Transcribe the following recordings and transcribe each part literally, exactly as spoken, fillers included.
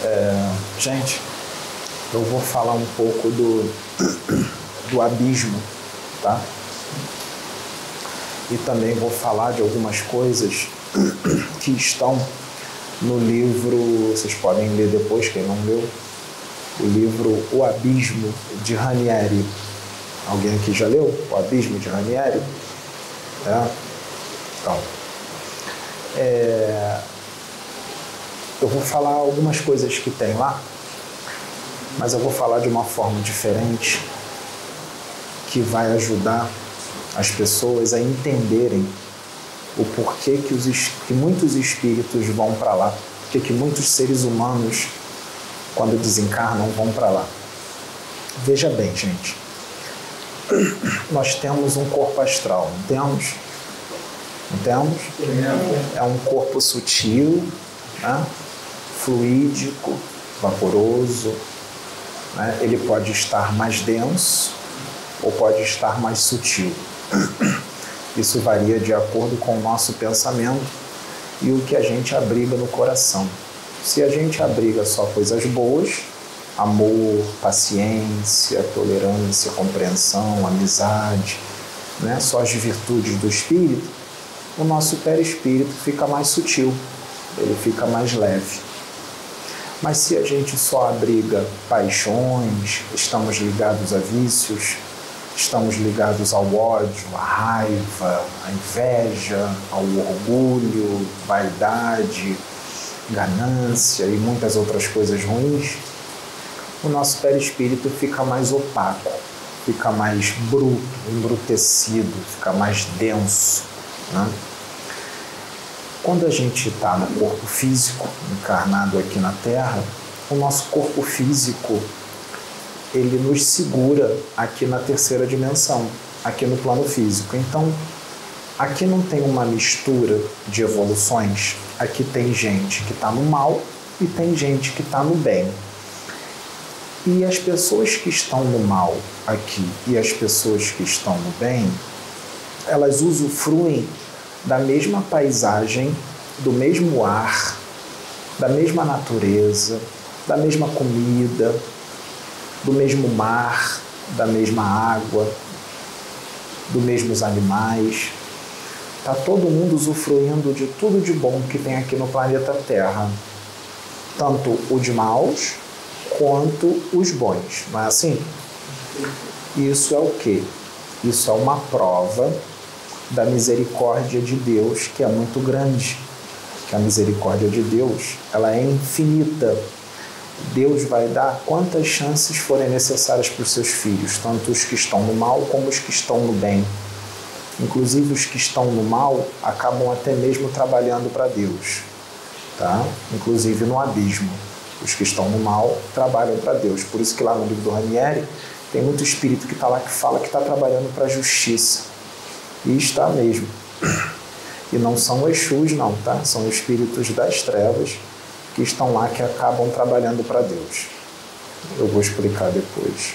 É, gente, eu vou falar um pouco do, do abismo, tá? E também vou falar de algumas coisas que estão no livro, vocês podem ler depois, quem não leu, o livro O Abismo, de Ranieri. Alguém aqui já leu O Abismo, de Ranieri? É? Então, é, eu vou falar algumas coisas que tem lá, mas eu vou falar de uma forma diferente, que vai ajudar as pessoas a entenderem o porquê que, os, que muitos espíritos vão para lá, porque que muitos seres humanos, quando desencarnam, vão para lá. Veja bem, gente, nós temos um corpo astral, não temos? Não temos? É um corpo sutil, né? Fluídico, vaporoso, né? Ele pode estar mais denso ou pode estar mais sutil. Isso varia de acordo com o nosso pensamento e o que a gente abriga no coração. Se a gente abriga só coisas boas, amor, paciência, tolerância, compreensão, amizade, né? Só as virtudes do espírito, o nosso perispírito fica mais sutil, ele fica mais leve. Mas se a gente só abriga paixões, estamos ligados a vícios, estamos ligados ao ódio, à raiva, à inveja, ao orgulho, vaidade, ganância e muitas outras coisas ruins, o nosso perispírito fica mais opaco, fica mais bruto, embrutecido, fica mais denso, né? Quando a gente está no corpo físico, encarnado aqui na Terra, o nosso corpo físico ele nos segura aqui na terceira dimensão, aqui no plano físico. Então, aqui não tem uma mistura de evoluções, aqui tem gente que está no mal e tem gente que está no bem. E as pessoas que estão no mal aqui e as pessoas que estão no bem, elas usufruem da mesma paisagem, do mesmo ar, da mesma natureza, da mesma comida, do mesmo mar, da mesma água, dos mesmos animais. Está todo mundo usufruindo de tudo de bom que tem aqui no planeta Terra. Tanto os maus quanto os bons. Não é assim? Isso é o quê? Isso é uma prova da misericórdia de Deus, que é muito grande. Que a misericórdia de Deus, ela é infinita. Deus vai dar quantas chances forem necessárias para os seus filhos, tanto os que estão no mal como os que estão no bem. Inclusive os que estão no mal acabam até mesmo trabalhando para Deus, tá? Inclusive no abismo. Os que estão no mal trabalham para Deus. Por isso que lá no livro do Ranieri tem muito espírito que está lá que fala que está trabalhando para a justiça. E está mesmo. E não são Exus não, tá? São espíritos das trevas que estão lá, que acabam trabalhando para Deus. Eu vou explicar depois.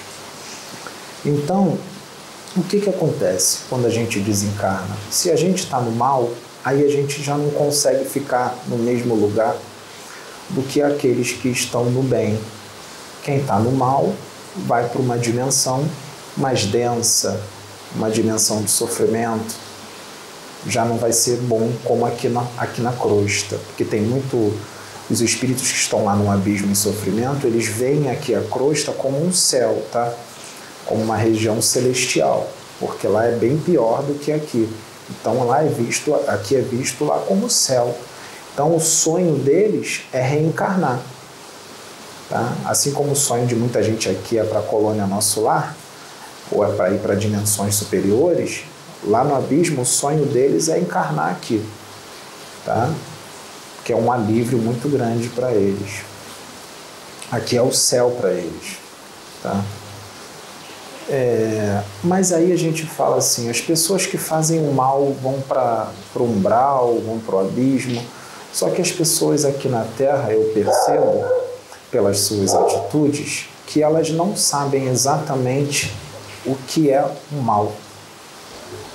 Então, o que que acontece quando a gente desencarna? Se a gente está no mal, aí a gente já não consegue ficar no mesmo lugar do que aqueles que estão no bem. Quem está no mal vai para uma dimensão mais densa, uma dimensão de sofrimento, já não vai ser bom como aqui na, aqui na crosta, porque tem muito... Os espíritos que estão lá no abismo em sofrimento, eles veem aqui a crosta como um céu, tá? Como uma região celestial, porque lá é bem pior do que aqui. Então lá é visto, aqui é visto lá como céu. Então o sonho deles é reencarnar, tá? Assim como o sonho de muita gente aqui é para a colônia Nosso Lar, ou é para ir para dimensões superiores, lá no abismo o sonho deles é encarnar aqui, tá? Que é um alívio muito grande para eles. Aqui é o céu para eles, tá? É, mas aí a gente fala assim, as pessoas que fazem o mal vão para o umbral, vão para o abismo, só que as pessoas aqui na Terra, eu percebo, pelas suas atitudes, que elas não sabem exatamente o que é o mal.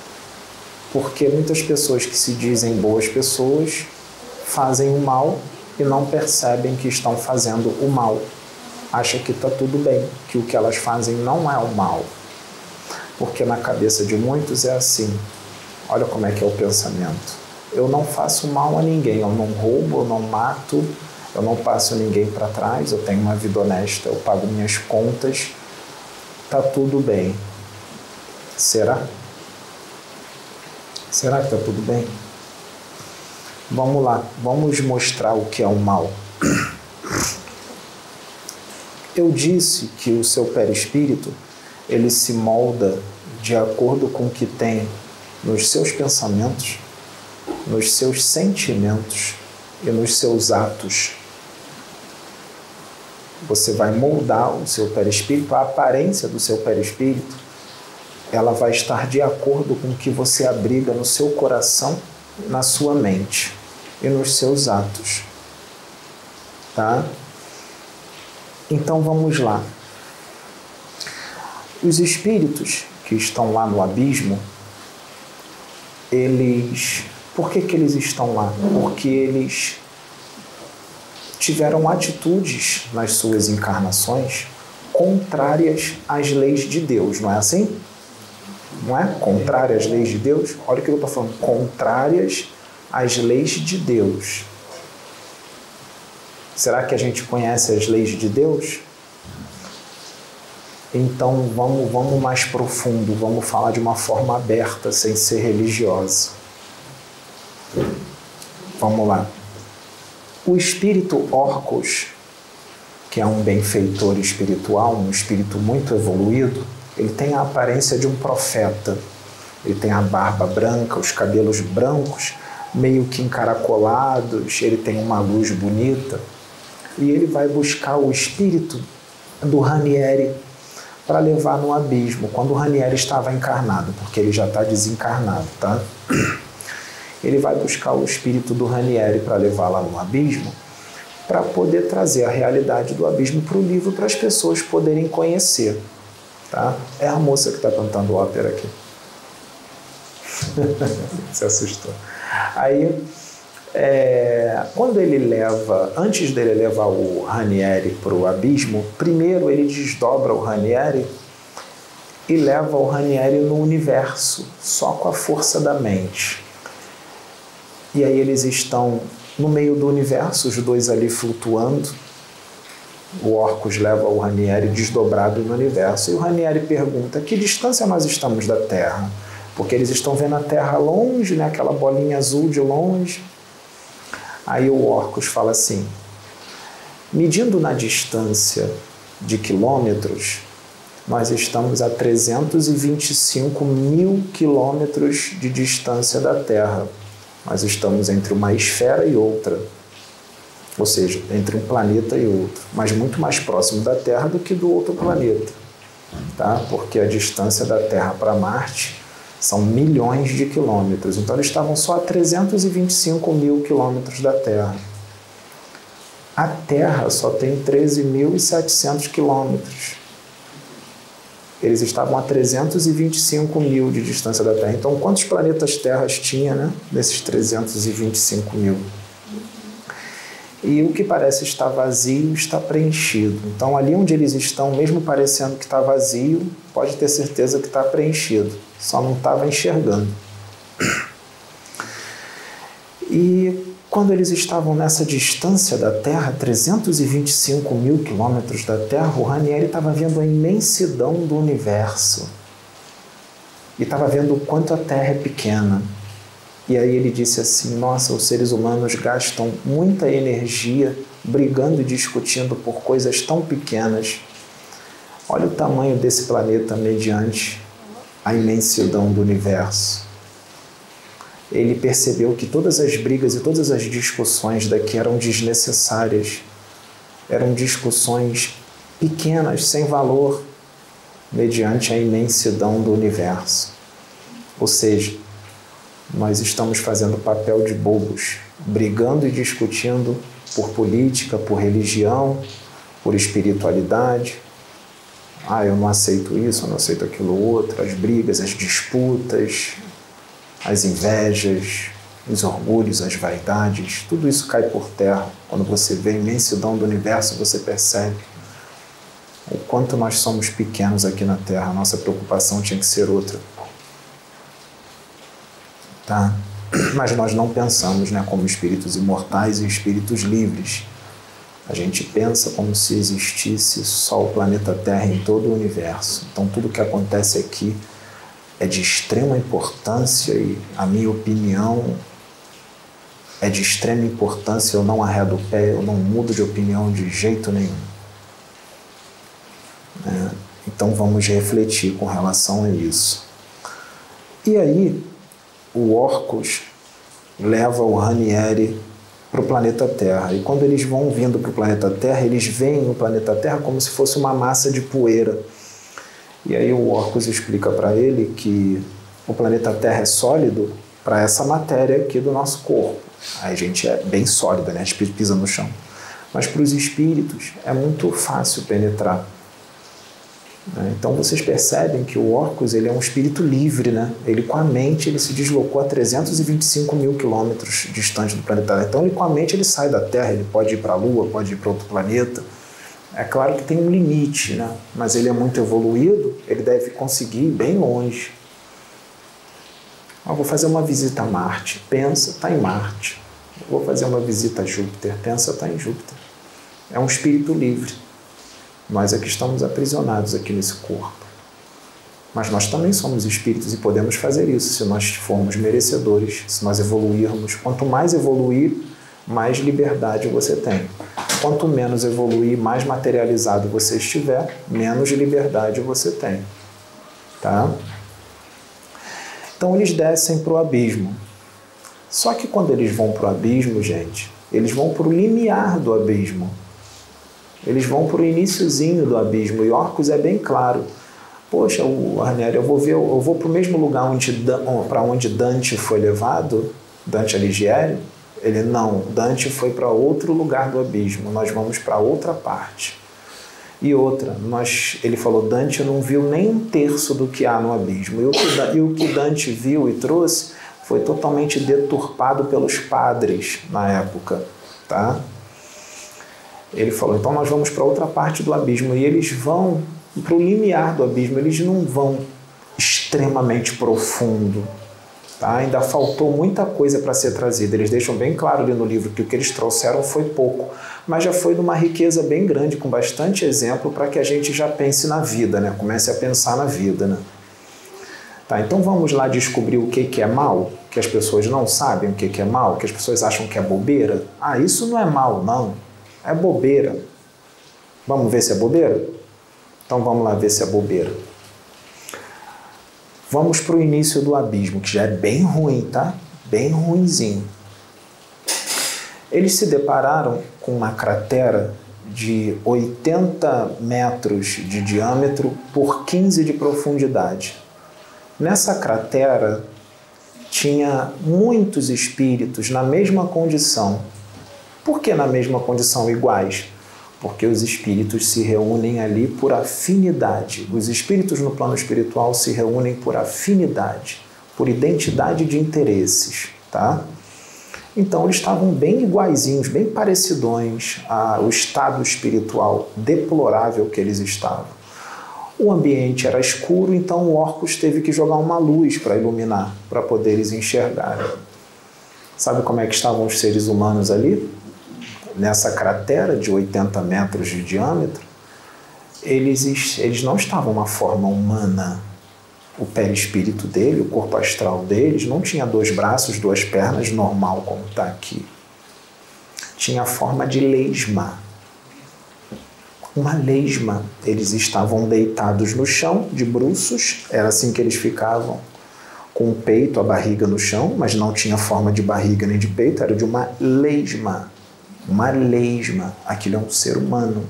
Porque muitas pessoas que se dizem boas pessoas fazem o mal e não percebem que estão fazendo o mal. Acham que está tudo bem, que o que elas fazem não é o mal. Porque na cabeça de muitos é assim. Olha como é que é o pensamento. Eu não faço mal a ninguém, eu não roubo, eu não mato, eu não passo ninguém para trás, eu tenho uma vida honesta, eu pago minhas contas, tá tudo bem. Será? Será que tá tudo bem? Vamos lá, vamos mostrar o que é o mal. Eu disse que o seu perispírito, ele se molda de acordo com o que tem nos seus pensamentos, nos seus sentimentos e nos seus atos. Você vai moldar o seu perispírito, a aparência do seu perispírito, ela vai estar de acordo com o que você abriga no seu coração, na sua mente e nos seus atos. Tá? Então vamos lá. Os espíritos que estão lá no abismo, eles... Por que que eles estão lá? Porque eles tiveram atitudes nas suas encarnações contrárias às leis de Deus, não é assim? Não é? Contrárias às leis de Deus? Olha o que eu estou falando. Contrárias às leis de Deus. Será que a gente conhece as leis de Deus? Então vamos, vamos mais profundo, vamos falar de uma forma aberta, sem ser religiosa. Vamos lá. O espírito Orcus, que é um benfeitor espiritual, um espírito muito evoluído, ele tem a aparência de um profeta. Ele tem a barba branca, os cabelos brancos, meio que encaracolados, ele tem uma luz bonita. E ele vai buscar o espírito do Ranieri para levar no abismo, quando o Ranieri estava encarnado, porque ele já está desencarnado, tá? Ele vai buscar o espírito do Ranieri para levar lá no abismo, para poder trazer a realidade do abismo para o livro, para as pessoas poderem conhecer, tá? É a moça que está cantando ópera aqui. Se assustou. Aí, é, quando ele leva, antes dele levar o Ranieri para o abismo, primeiro ele desdobra o Ranieri e leva o Ranieri no universo, só com a força da mente. E aí eles estão no meio do universo, os dois ali flutuando. O Orcus leva o Ranieri desdobrado no universo. E o Ranieri pergunta, que distância nós estamos da Terra? Porque eles estão vendo a Terra longe, né? Aquela bolinha azul de longe. Aí o Orcus fala assim, medindo na distância de quilômetros, nós estamos a trezentos e vinte e cinco mil quilômetros de distância da Terra. Nós estamos entre uma esfera e outra, ou seja, entre um planeta e outro, mas muito mais próximo da Terra do que do outro planeta, tá? Porque a distância da Terra para Marte são milhões de quilômetros, então eles estavam só a trezentos e vinte e cinco mil quilômetros da Terra. A Terra só tem treze mil e setecentos quilômetros. Eles estavam a trezentos e vinte e cinco mil de distância da Terra. Então, quantos planetas Terras tinha, né, desses trezentos e vinte e cinco mil? E o que parece estar vazio está preenchido. Então, ali onde eles estão, mesmo parecendo que está vazio, pode ter certeza que está preenchido. Só não estava enxergando. E quando eles estavam nessa distância da Terra, trezentos e vinte e cinco mil quilômetros da Terra, o Ranieri estava vendo a imensidão do universo. E estava vendo o quanto a Terra é pequena. E aí ele disse assim, nossa, os seres humanos gastam muita energia brigando e discutindo por coisas tão pequenas. Olha o tamanho desse planeta mediante a imensidão do universo. Ele percebeu que todas as brigas e todas as discussões daqui eram desnecessárias. Eram discussões pequenas, sem valor, mediante a imensidão do universo. Ou seja, nós estamos fazendo papel de bobos, brigando e discutindo por política, por religião, por espiritualidade. Ah, eu não aceito isso, eu não aceito aquilo outro, as brigas, as disputas, as invejas, os orgulhos, as vaidades, tudo isso cai por terra. Quando você vê a imensidão do universo, você percebe o quanto nós somos pequenos aqui na Terra. A nossa preocupação tinha que ser outra. Tá? Mas nós não pensamos, né, como espíritos imortais e espíritos livres. A gente pensa como se existisse só o planeta Terra em todo o universo. Então tudo que acontece aqui é de extrema importância e, a minha opinião, é de extrema importância. Eu não arredo o pé, eu não mudo de opinião de jeito nenhum. É, então vamos refletir com relação a isso. E aí, o Orcus leva o Ranieri para o planeta Terra. E quando eles vão vindo para o planeta Terra, eles veem o planeta Terra como se fosse uma massa de poeira. E aí o Orcus explica para ele que o planeta Terra é sólido para essa matéria aqui do nosso corpo. A gente é bem sólida, né? A gente pisa no chão. Mas para os espíritos é muito fácil penetrar. Então vocês percebem que o Orcus, ele é um espírito livre, né? Ele com a mente ele se deslocou a trezentos e vinte e cinco mil quilômetros distante do planeta Terra. Então ele com a mente ele sai da Terra, ele pode ir para a Lua, pode ir para outro planeta. É claro que tem um limite, né? Mas ele é muito evoluído, ele deve conseguir ir bem longe. Eu vou fazer uma visita a Marte, pensa, está em Marte. Eu vou fazer uma visita a Júpiter, pensa, está em Júpiter. É um espírito livre. Nós é que estamos aprisionados aqui nesse corpo. Mas nós também somos espíritos e podemos fazer isso se nós formos merecedores, se nós evoluirmos. Quanto mais evoluir, mais liberdade você tem. Quanto menos evoluir, mais materializado você estiver, menos liberdade você tem. Tá? Então eles descem para o abismo. Só que quando eles vão para o abismo, gente, eles vão para o limiar do abismo. Eles vão para o iniciozinho do abismo. E Orcus é bem claro. Poxa, o Ranieri, eu vou ver, eu vou para o mesmo lugar onde, para onde Dante foi levado, Dante Alighieri. Ele, não, Dante foi para outro lugar do abismo, nós vamos para outra parte. E outra, nós, ele falou, Dante não viu nem um terço do que há no abismo. E o que, e o que Dante viu e trouxe foi totalmente deturpado pelos padres na época. Tá? Ele falou, então nós vamos para outra parte do abismo. E eles vão para o limiar do abismo, eles não vão extremamente profundo. Tá? Ainda faltou muita coisa para ser trazida. Eles deixam bem claro ali no livro que o que eles trouxeram foi pouco, mas já foi de uma riqueza bem grande, com bastante exemplo para que a gente já pense na vida, né? Comece a pensar na vida. Né? Tá, então vamos lá descobrir o que, que é mal, que as pessoas não sabem o que, que é mal, que as pessoas acham que é bobeira. Ah, isso não é mal, não. É bobeira. Vamos ver se é bobeira? Então vamos lá ver se é bobeira. Vamos para o início do abismo, que já é bem ruim, tá? Bem ruinzinho. Eles se depararam com uma cratera de oitenta metros de diâmetro por quinze de profundidade. Nessa cratera tinha muitos espíritos na mesma condição. Por que na mesma condição, iguais? Porque os espíritos se reúnem ali por afinidade. Os espíritos no plano espiritual se reúnem por afinidade, por identidade de interesses, tá? Então eles estavam bem iguaizinhos, bem parecidões ao estado espiritual deplorável que eles estavam. O ambiente era escuro, então o Orcus teve que jogar uma luz para iluminar, para poder eles enxergarem. Sabe como é que estavam os seres humanos ali? Nessa cratera de oitenta metros de diâmetro, eles, eles não estavam uma forma humana. O perispírito dele, o corpo astral deles, não tinha dois braços, duas pernas, normal como está aqui. Tinha a forma de lesma. Uma lesma. Eles estavam deitados no chão, de bruços, era assim que eles ficavam, com o peito, a barriga no chão, mas não tinha forma de barriga nem de peito, era de uma lesma. Uma lesma, aquilo é um ser humano.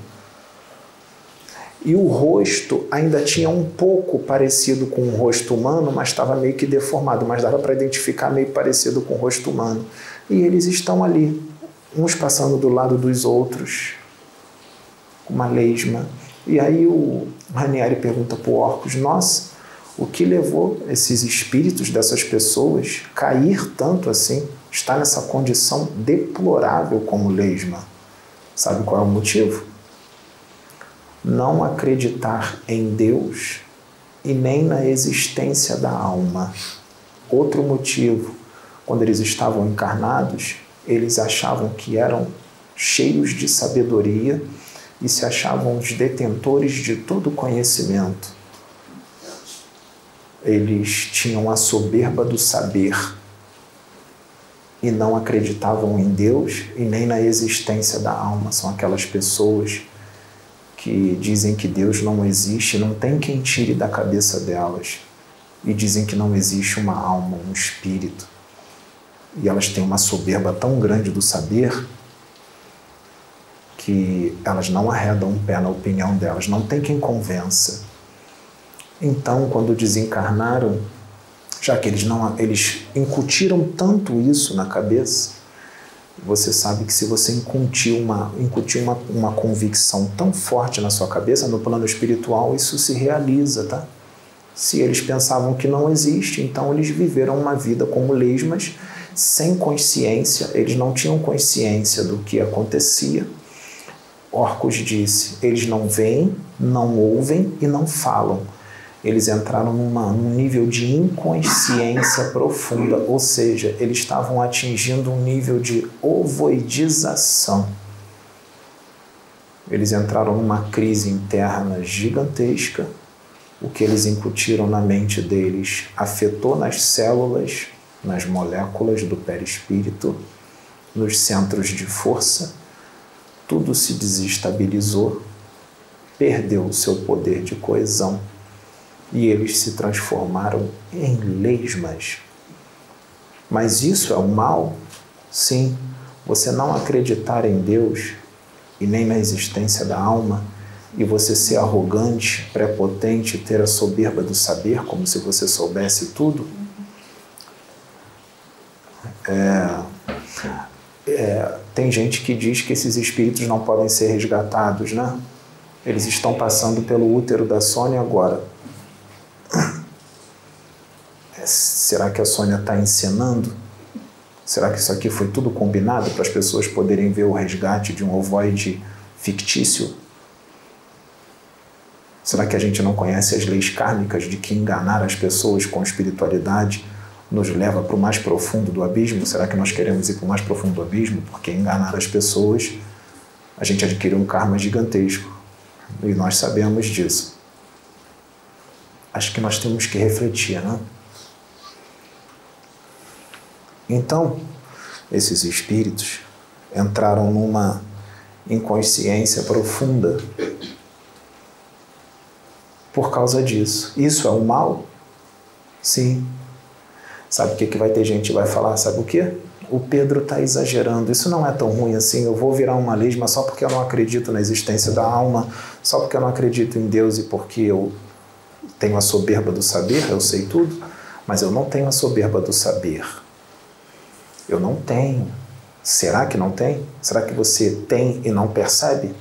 E o rosto ainda tinha um pouco parecido com o rosto humano, mas estava meio que deformado, mas dava para identificar meio parecido com o rosto humano. E eles estão ali, uns passando do lado dos outros, com uma lesma. E aí o Ranieri pergunta para o Orcus, nossa, o que levou esses espíritos dessas pessoas cair tanto assim? está nessa condição deplorável como lesma. Sabe qual é o motivo? Não acreditar em Deus e nem na existência da alma. Outro motivo, quando eles estavam encarnados, eles achavam que eram cheios de sabedoria e se achavam os detentores de todo conhecimento. Eles tinham a soberba do saber e não acreditavam em Deus e nem na existência da alma. São aquelas pessoas que dizem que Deus não existe, não tem quem tire da cabeça delas, e dizem que não existe uma alma, um espírito. E elas têm uma soberba tão grande do saber que elas não arredam um pé na opinião delas, não tem quem convença. Então, quando desencarnaram, já que eles, não, eles incutiram tanto isso na cabeça, você sabe que se você incutir, uma, incutir uma, uma convicção tão forte na sua cabeça, no plano espiritual, isso se realiza, tá? Se eles pensavam que não existe, então eles viveram uma vida como lesmas, sem consciência, eles não tinham consciência do que acontecia. Orcus disse, eles não veem, não ouvem e não falam. Eles entraram numa, num nível de inconsciência profunda, ou seja, eles estavam atingindo um nível de ovoidização. Eles entraram numa crise interna gigantesca. O que eles incutiram na mente deles afetou nas células, nas moléculas do perispírito, nos centros de força. Tudo se desestabilizou, perdeu o seu poder de coesão e eles se transformaram em lesmas. Mas isso é o mal? Sim. Você não acreditar em Deus e nem na existência da alma e você ser arrogante, prepotente, ter a soberba do saber, como se você soubesse tudo, é, é, tem gente que diz que esses espíritos não podem ser resgatados, né? Eles estão passando pelo útero da Sônia agora. Será que a Sônia está encenando? Será que isso aqui foi tudo combinado para as pessoas poderem ver o resgate de um ovoide fictício? Será que a gente não conhece as leis kármicas de que enganar as pessoas com espiritualidade nos leva para o mais profundo do abismo? Será que nós queremos ir para o mais profundo do abismo? Porque enganar as pessoas, a gente adquire um karma gigantesco. E nós sabemos disso. Acho que nós temos que refletir, né? Então, esses espíritos entraram numa inconsciência profunda por causa disso. Isso é o mal? Sim. Sabe o que, que vai ter gente que vai falar? Sabe o quê? O Pedro está exagerando. Isso não é tão ruim assim. Eu vou virar uma lesma só porque eu não acredito na existência da alma, só porque eu não acredito em Deus e porque eu tenho a soberba do saber, eu sei tudo, mas eu não tenho a soberba do saber. Eu não tenho. Será que não tem? Será que você tem e não percebe?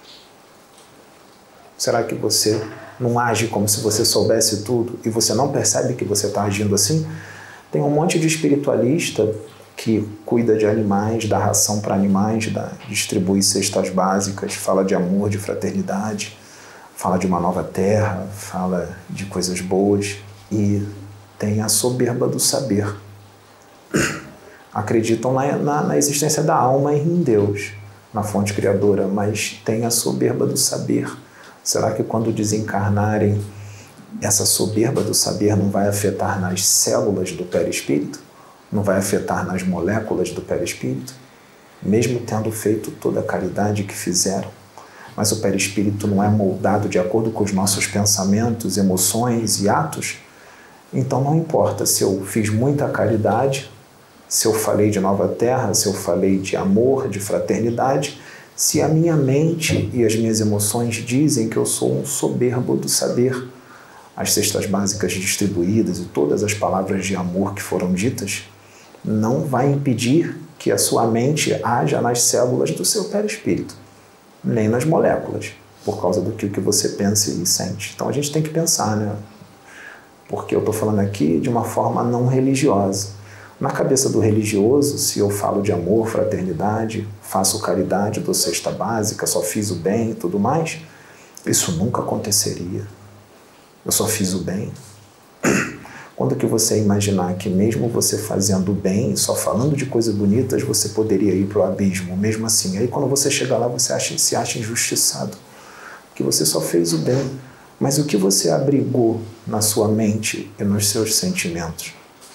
Será que você não age como se você soubesse tudo e você não percebe que você está agindo assim? Tem um monte de espiritualista que cuida de animais, dá ração para animais, dá, distribui cestas básicas, fala de amor, de fraternidade, fala de uma nova terra, fala de coisas boas e tem a soberba do saber. Acreditam na, na, na existência da alma e em Deus, na fonte criadora, mas tem a soberba do saber. Será que quando desencarnarem, essa soberba do saber não vai afetar nas células do perispírito? Não vai afetar nas moléculas do perispírito? Mesmo tendo feito toda a caridade que fizeram. Mas o perispírito não é moldado de acordo com os nossos pensamentos, emoções e atos? Então não importa se eu fiz muita caridade, se eu falei de nova terra, se eu falei de amor, de fraternidade, se a minha mente e as minhas emoções dizem que eu sou um soberbo do saber, as cestas básicas distribuídas e todas as palavras de amor que foram ditas, não vai impedir que a sua mente haja nas células do seu perispírito, nem nas moléculas, por causa do que você pensa e sente. Então a gente tem que pensar, né? Porque eu estou falando aqui de uma forma não religiosa. Na cabeça do religioso, se eu falo de amor, fraternidade, faço caridade, dou cesta básica, só fiz o bem e tudo mais, isso nunca aconteceria. Eu só fiz o bem. Quando que você imaginar que mesmo você fazendo o bem, só falando de coisas bonitas, você poderia ir para o abismo, mesmo assim? Aí quando você chega lá, você acha, se acha injustiçado, que você só fez o bem. Mas o que você abrigou na sua mente e nos seus sentimentos?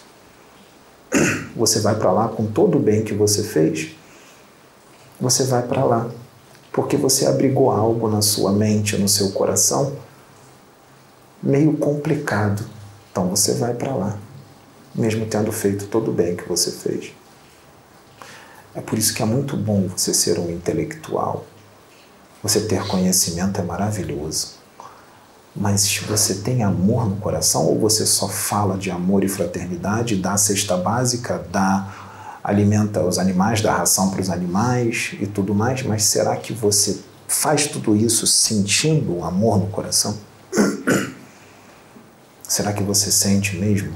Você vai para lá com todo o bem que você fez? Você vai para lá porque você abrigou algo na sua mente, no seu coração, meio complicado. Então você vai para lá, mesmo tendo feito todo o bem que você fez. É por isso que é muito bom você ser um intelectual. Você ter conhecimento é maravilhoso. Mas se você tem amor no coração, ou você só fala de amor e fraternidade, dá a cesta básica, dá, alimenta os animais, dá ração para os animais e tudo mais, mas será que você faz tudo isso sentindo o amor no coração? Será que você sente mesmo?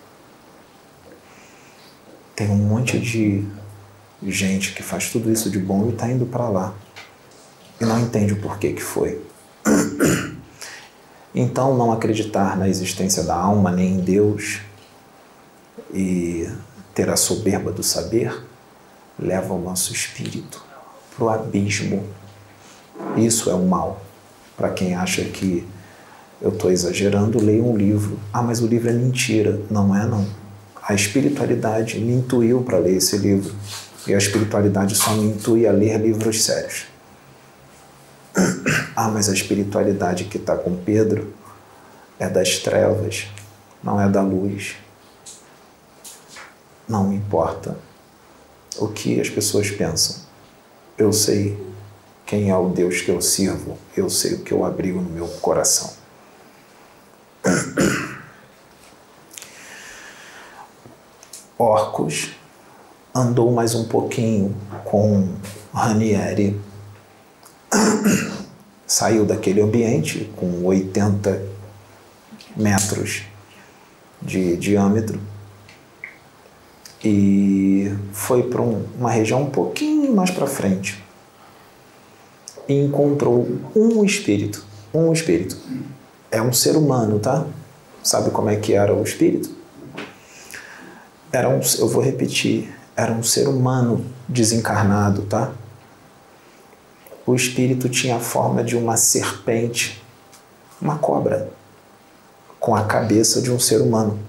Tem um monte de gente que faz tudo isso de bom e está indo para lá e não entende o porquê que foi. Então, não acreditar na existência da alma nem em Deus e ter a soberba do saber leva o nosso espírito para o abismo. Isso é o mal. Para quem acha que eu estou exagerando, leia um livro. Ah, mas o livro é mentira. Não é, não. A espiritualidade me intuiu para ler esse livro. E a espiritualidade só me intui a ler livros sérios. Ah, mas a espiritualidade que está com Pedro é das trevas, não é da luz. Não me importa o que as pessoas pensam. Eu sei quem é o Deus que eu sirvo. Eu sei o que eu abrigo no meu coração. Orcus andou mais um pouquinho com Ranieri. Saiu daquele ambiente com oitenta metros de diâmetro e foi para um, uma região um pouquinho mais para frente e encontrou um espírito. Um espírito. É um ser humano, tá? Sabe como é que era o espírito? Era um, eu vou repetir, era um ser humano desencarnado, tá? O espírito tinha a forma de uma serpente, uma cobra, com a cabeça de um ser humano.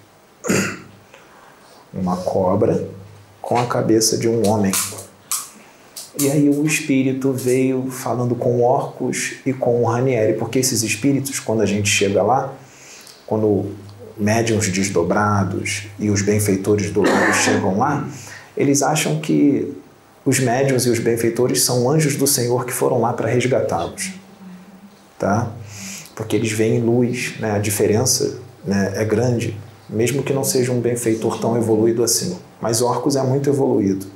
Uma cobra com a cabeça de um homem. E aí o espírito veio falando com Orcus e com o Ranieri, porque esses espíritos, quando a gente chega lá, quando médiuns desdobrados e os benfeitores do lado chegam lá, eles acham que os médiuns e os benfeitores são anjos do Senhor que foram lá para resgatá-los, tá? Porque eles veem luz, né? A diferença, né, é grande, mesmo que não seja um benfeitor tão evoluído assim. Mas Orcus é muito evoluído.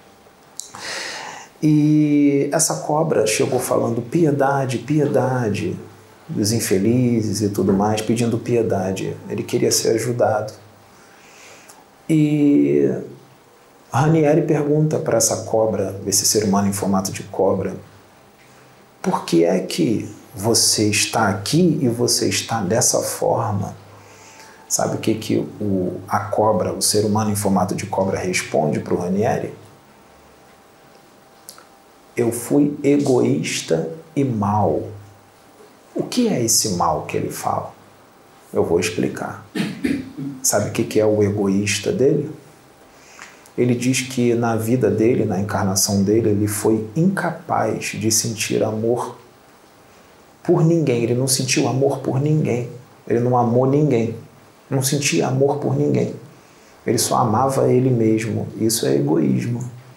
E essa cobra chegou falando piedade, piedade dos infelizes e tudo mais, pedindo piedade. Ele queria ser ajudado. E Ranieri pergunta para essa cobra, esse ser humano em formato de cobra, por que é que você está aqui e você está dessa forma? Sabe o que, que o, a cobra, o ser humano em formato de cobra, responde para o Ranieri? Eu fui egoísta e mau. O que é esse mal que ele fala? Eu vou explicar. Sabe o que, que é o egoísta dele? Ele diz que na vida dele, na encarnação dele, ele foi incapaz de sentir amor por ninguém. Ele não sentiu amor por ninguém. Ele não amou ninguém. Não sentia amor por ninguém. Ele só amava ele mesmo. Isso é egoísmo.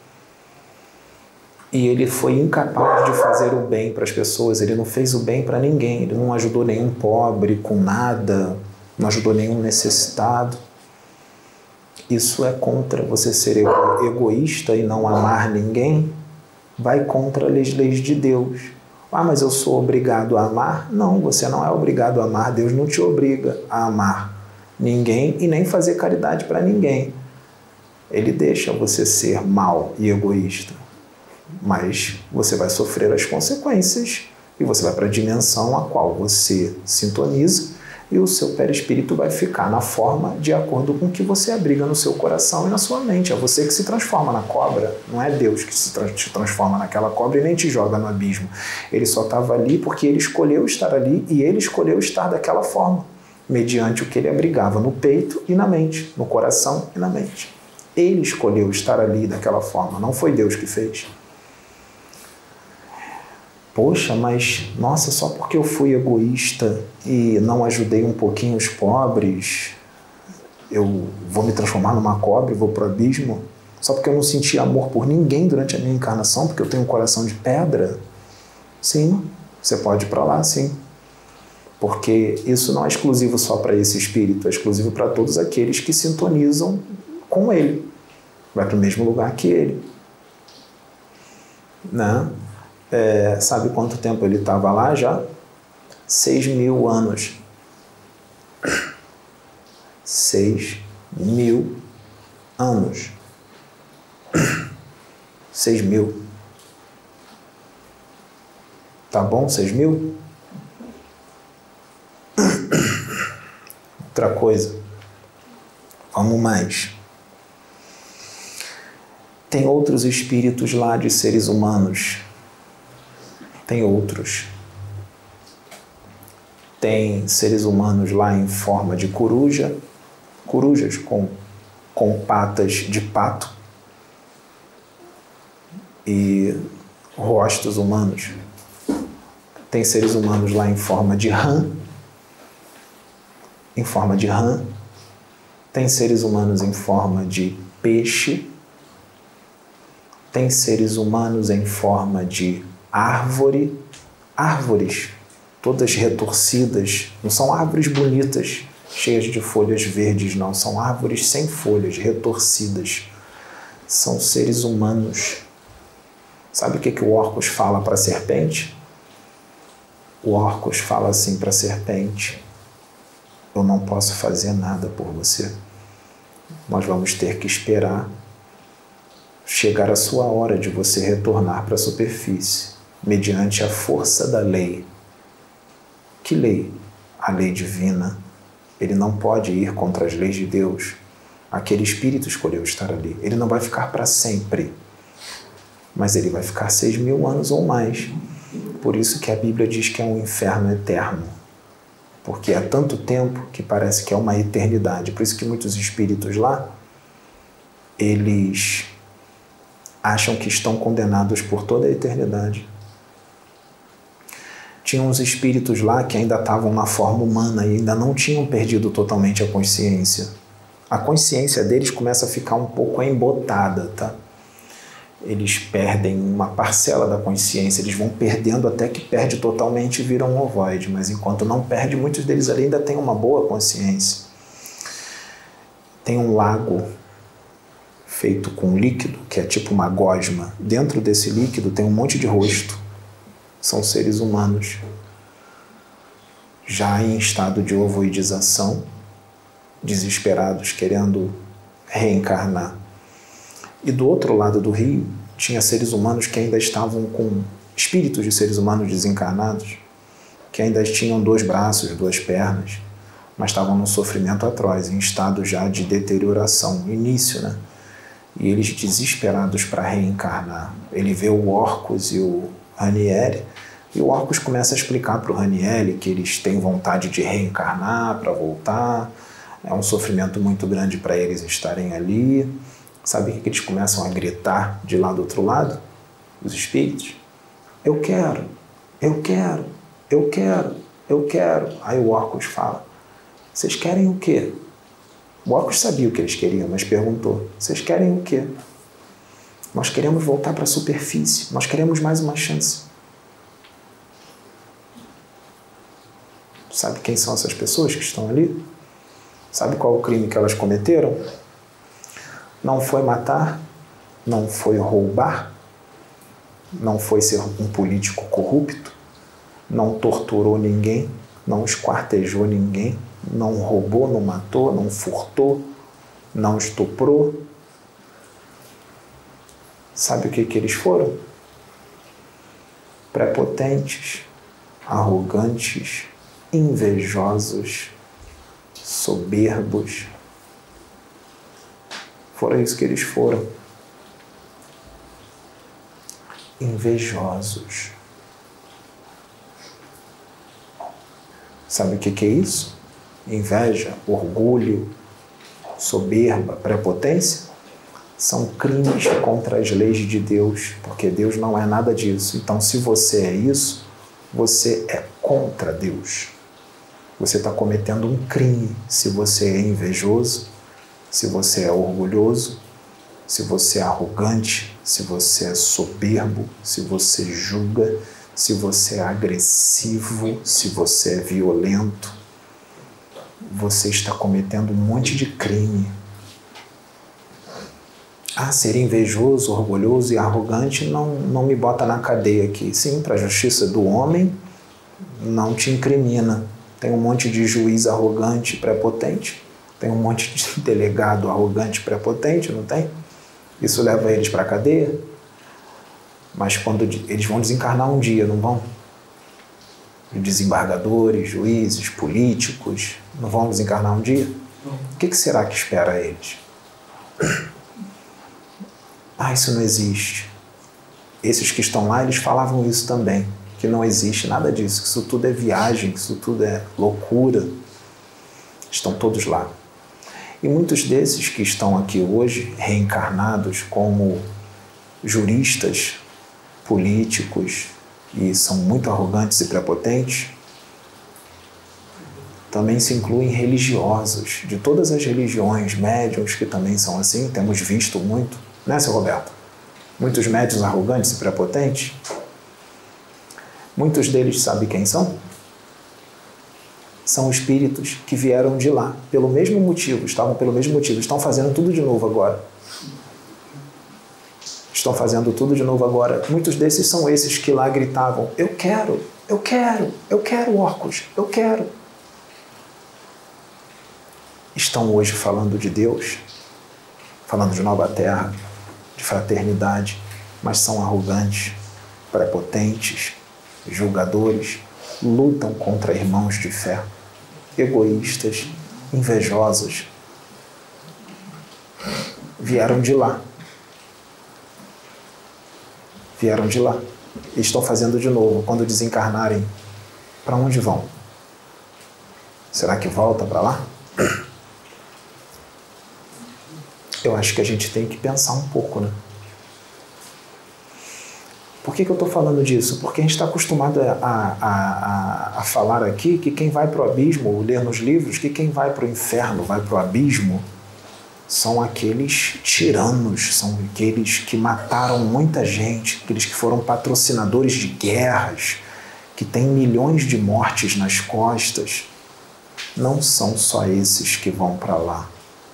E ele foi incapaz de fazer o bem para as pessoas. Ele não fez o bem para ninguém. Ele não ajudou nenhum pobre com nada. Não ajudou nenhum necessitado. Isso é contra você ser ego, egoísta e não amar ninguém. Vai contra as leis de Deus. Ah, mas eu sou obrigado a amar? Não, você não é obrigado a amar. Deus não te obriga a amar ninguém e nem fazer caridade para ninguém. ele deixa você ser mal e egoísta, mas você vai sofrer as consequências e você vai para a dimensão a qual você sintoniza e o seu perispírito vai ficar na forma de acordo com o que você abriga no seu coração e na sua mente. É você que se transforma na cobra, não é Deus que se tra- te transforma naquela cobra e nem te joga no abismo. Ele só estava ali porque ele escolheu estar ali e ele escolheu estar daquela forma, mediante o que ele abrigava no peito e na mente, no coração e na mente. Ele escolheu estar ali daquela forma, não foi Deus que fez. Poxa, mas, nossa, só porque eu fui egoísta e não ajudei um pouquinho os pobres, eu vou me transformar numa cobra e vou pro abismo? Só porque eu não senti amor por ninguém durante a minha encarnação, porque eu tenho um coração de pedra? Sim, você pode ir para lá, sim. Porque isso não é exclusivo só para esse espírito, é exclusivo para todos aqueles que sintonizam com ele. Vai para o mesmo lugar que ele. Né? É, sabe quanto tempo ele estava lá já? Seis mil anos. Seis mil anos. Seis mil. Tá bom? Seis mil? Outra coisa. Vamos mais. Tem outros espíritos lá de seres humanos. Tem outros. Tem seres humanos lá em forma de coruja, corujas com, com patas de pato e rostos humanos. Tem seres humanos lá em forma de rã, em forma de rã. Tem seres humanos em forma de peixe. Tem seres humanos em forma de árvore, árvores, todas retorcidas, não são árvores bonitas, cheias de folhas verdes, não, são árvores sem folhas, retorcidas, são seres humanos. Sabe o que, que o Orcus fala para a serpente? O Orcus fala assim para a serpente: eu não posso fazer nada por você, nós vamos ter que esperar chegar a sua hora de você retornar para a superfície, mediante a força da lei. Que lei? A lei divina. Ele não pode ir contra as leis de Deus. Aquele espírito escolheu estar ali. Ele não vai ficar para sempre, mas ele vai ficar seis mil anos ou mais. Por isso que a Bíblia diz que é um inferno eterno, porque há tanto tempo que parece que é uma eternidade. Por isso que muitos espíritos lá, eles acham que estão condenados por toda a eternidade. Tinha uns espíritos lá que ainda estavam na forma humana e ainda não tinham perdido totalmente a consciência. A consciência deles começa a ficar um pouco embotada, tá? Eles perdem uma parcela da consciência, eles vão perdendo até que perde totalmente e viram um ovoide, mas enquanto não perde, muitos deles ali ainda têm uma boa consciência. Tem um lago feito com líquido, que é tipo uma gosma. Dentro desse líquido tem um monte de rosto. São seres humanos, já em estado de ovoidização, desesperados, querendo reencarnar. E do outro lado do rio, tinha seres humanos que ainda estavam com espíritos de seres humanos desencarnados, que ainda tinham dois braços, duas pernas, mas estavam num sofrimento atroz, em estado já de deterioração, início, né? E eles desesperados para reencarnar. Ele vê o Orcus e o Ranieri, e o Orcus começa a explicar para o Ranieri que eles têm vontade de reencarnar para voltar, é um sofrimento muito grande para eles estarem ali. Sabe o que eles começam a gritar de lá do outro lado? Os espíritos: eu quero, eu quero, eu quero, eu quero. Aí o Orcus fala: vocês querem o quê? O Orcus sabia o que eles queriam, mas perguntou: vocês querem o quê? Nós queremos voltar para a superfície, nós queremos mais uma chance. Sabe quem são essas pessoas que estão ali? Sabe qual é o crime que elas cometeram? Não foi matar, não foi roubar, não foi ser um político corrupto, não torturou ninguém, não esquartejou ninguém, não roubou, não matou, não furtou, não estuprou. Sabe o que, que eles foram? Prepotentes, arrogantes, invejosos, soberbos. Foram isso que eles foram. Invejosos. Sabe o que, que é isso? Inveja, orgulho, soberba, prepotência são crimes contra as leis de Deus, porque Deus não é nada disso. Então, se você é isso, você é contra Deus. Você está cometendo um crime se você é invejoso, se você é orgulhoso, se você é arrogante, se você é soberbo, se você julga, se você é agressivo, se você é violento. Você está cometendo um monte de crime. Ah, ser invejoso, orgulhoso e arrogante não, não me bota na cadeia aqui. Sim, para a justiça do homem, não te incrimina. Tem um monte de juiz arrogante, prepotente. Tem um monte de delegado arrogante, prepotente, não tem? Isso leva eles para a cadeia. Mas quando eles vão desencarnar um dia, não vão? Desembargadores, juízes, políticos, não vão desencarnar um dia? O que, que será que espera eles? Ah, isso não existe. Esses que estão lá, eles falavam isso também, que não existe nada disso, que isso tudo é viagem, que isso tudo é loucura. Estão todos lá. E muitos desses que estão aqui hoje, reencarnados como juristas, políticos, e são muito arrogantes e prepotentes, também se incluem religiosos, de todas as religiões, médiuns que também são assim, temos visto muito, né, seu Roberto? Muitos médiuns arrogantes e prepotentes. Muitos deles, sabe quem são? São espíritos que vieram de lá, pelo mesmo motivo, estavam pelo mesmo motivo, estão fazendo tudo de novo agora. Estão fazendo tudo de novo agora. Muitos desses são esses que lá gritavam, eu quero, eu quero, eu quero Orcos, eu quero. Estão hoje falando de Deus, falando de nova terra, de fraternidade, mas são arrogantes, prepotentes, julgadores, lutam contra irmãos de fé, egoístas, invejosos. Vieram de lá. Vieram de lá. E estão fazendo de novo. Quando desencarnarem, para onde vão? Será que volta para lá? Eu acho que a gente tem que pensar um pouco, né? Por que que eu estou falando disso? Porque a gente está acostumado a, a, a, a falar aqui que quem vai para o abismo, ler nos livros, que quem vai para o inferno, vai para o abismo, são aqueles tiranos, são aqueles que mataram muita gente, aqueles que foram patrocinadores de guerras, que têm milhões de mortes nas costas. Não são só esses que vão para lá.